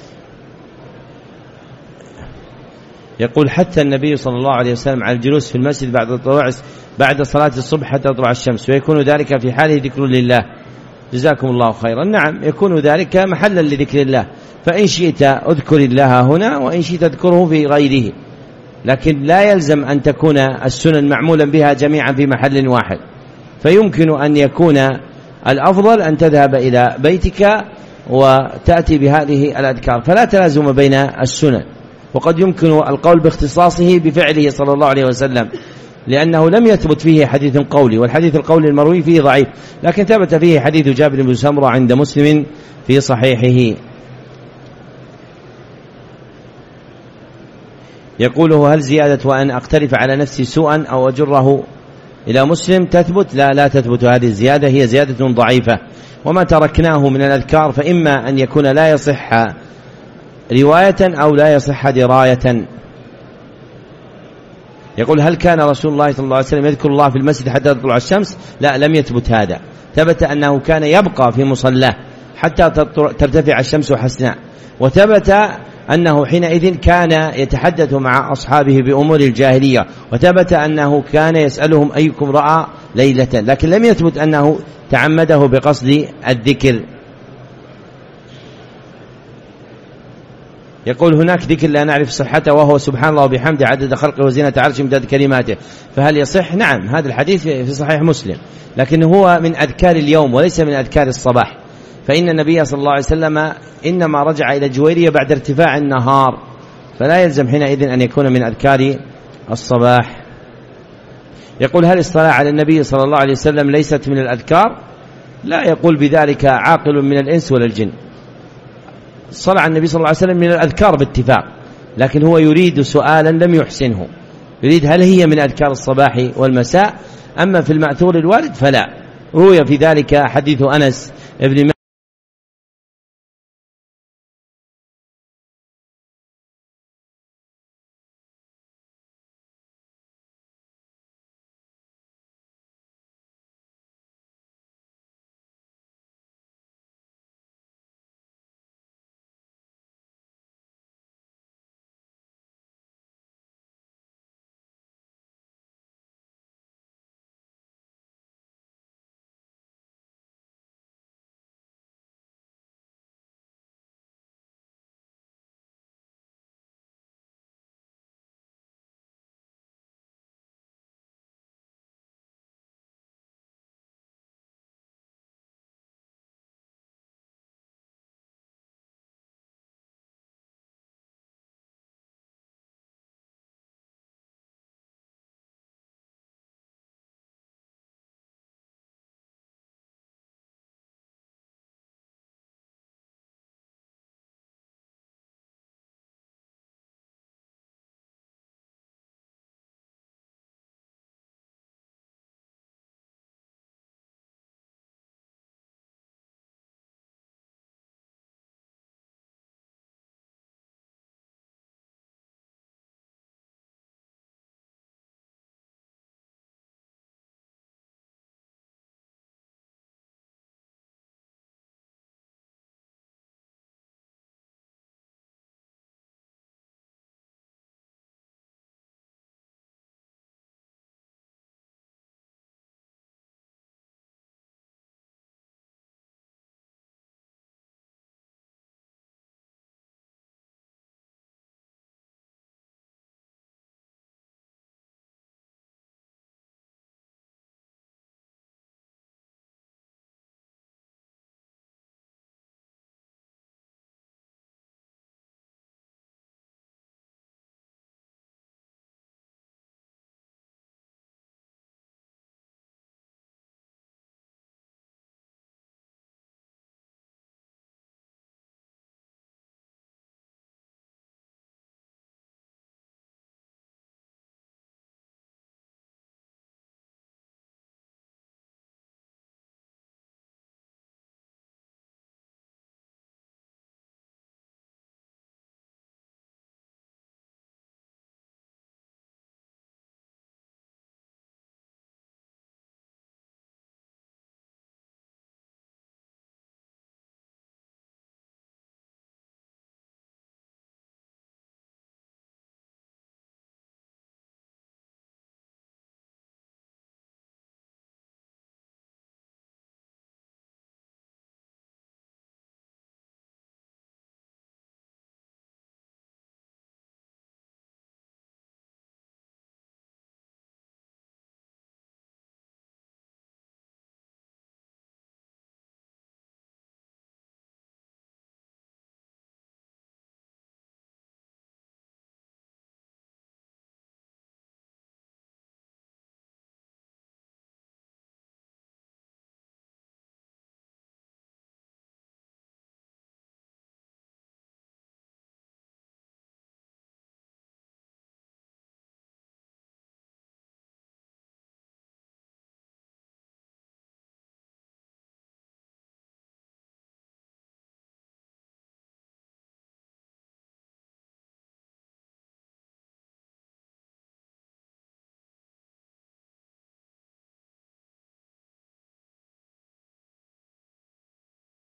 S1: يقول حتى النبي صلى الله عليه وسلم على الجلوس في المسجد بعد صلاة الصبح حتى تطلع الشمس، ويكون ذلك في حاله ذكر لله. جزاكم الله خيرا. نعم يكون ذلك محلا لذكر الله، فإن شئت اذكر الله هنا وإن شئت اذكره في غيره، لكن لا يلزم أن تكون السنن معمولا بها جميعا في محل واحد، فيمكن أن يكون الأفضل أن تذهب إلى بيتك وتأتي بهذه الأذكار، فلا تلازم بين السنن. وقد يمكن القول باختصاصه بفعله صلى الله عليه وسلم، لأنه لم يثبت فيه حديث قولي، والحديث القولي المروي فيه ضعيف، لكن ثبت فيه حديث جابر بن سمرة عند مسلم في صحيحه. يقوله هل زيادة وأن أقترف على نفسي سوءا أو أجره إلى مسلم تثبت؟ لا تثبت هذه الزيادة، هي زيادة ضعيفة، وما تركناه من الأذكار فإما أن يكون لا يصح رواية أو لا يصح دراية. يقول هل كان رسول الله صلى الله عليه وسلم يذكر الله في المسجد حتى تطلع الشمس؟ لا، لم يثبت هذا، ثبت أنه كان يبقى في مصلاه حتى ترتفع الشمس حسناء، وثبت أنه حينئذ كان يتحدث مع أصحابه بأمور الجاهلية، وثبت أنه كان يسألهم أيكم رأى ليلة، لكن لم يثبت أنه تعمده بقصد الذكر. يقول هناك ذكر لا نعرف صحته وهو سبحان الله وبحمده عدد خلقه وزينة عرشه ومداد كلماته، فهل يصح؟ نعم، هذا الحديث في صحيح مسلم، لكن هو من أذكار اليوم وليس من أذكار الصباح، فإن النبي صلى الله عليه وسلم إنما رجع إلى جويرية بعد ارتفاع النهار، فلا يلزم حينئذ أن يكون من أذكار الصباح. يقول هل الصلاة على النبي صلى الله عليه وسلم ليست من الأذكار؟ لا يقول بذلك عاقل من الإنس ولا الجن. الصلاة على النبي صلى الله عليه وسلم من الأذكار باتفاق، لكن هو يريد سؤالا لم يحسنه، يريد هل هي من أذكار الصباح والمساء؟ أما في المأثور الوارد فلا. روي في ذلك حديث أنس ابن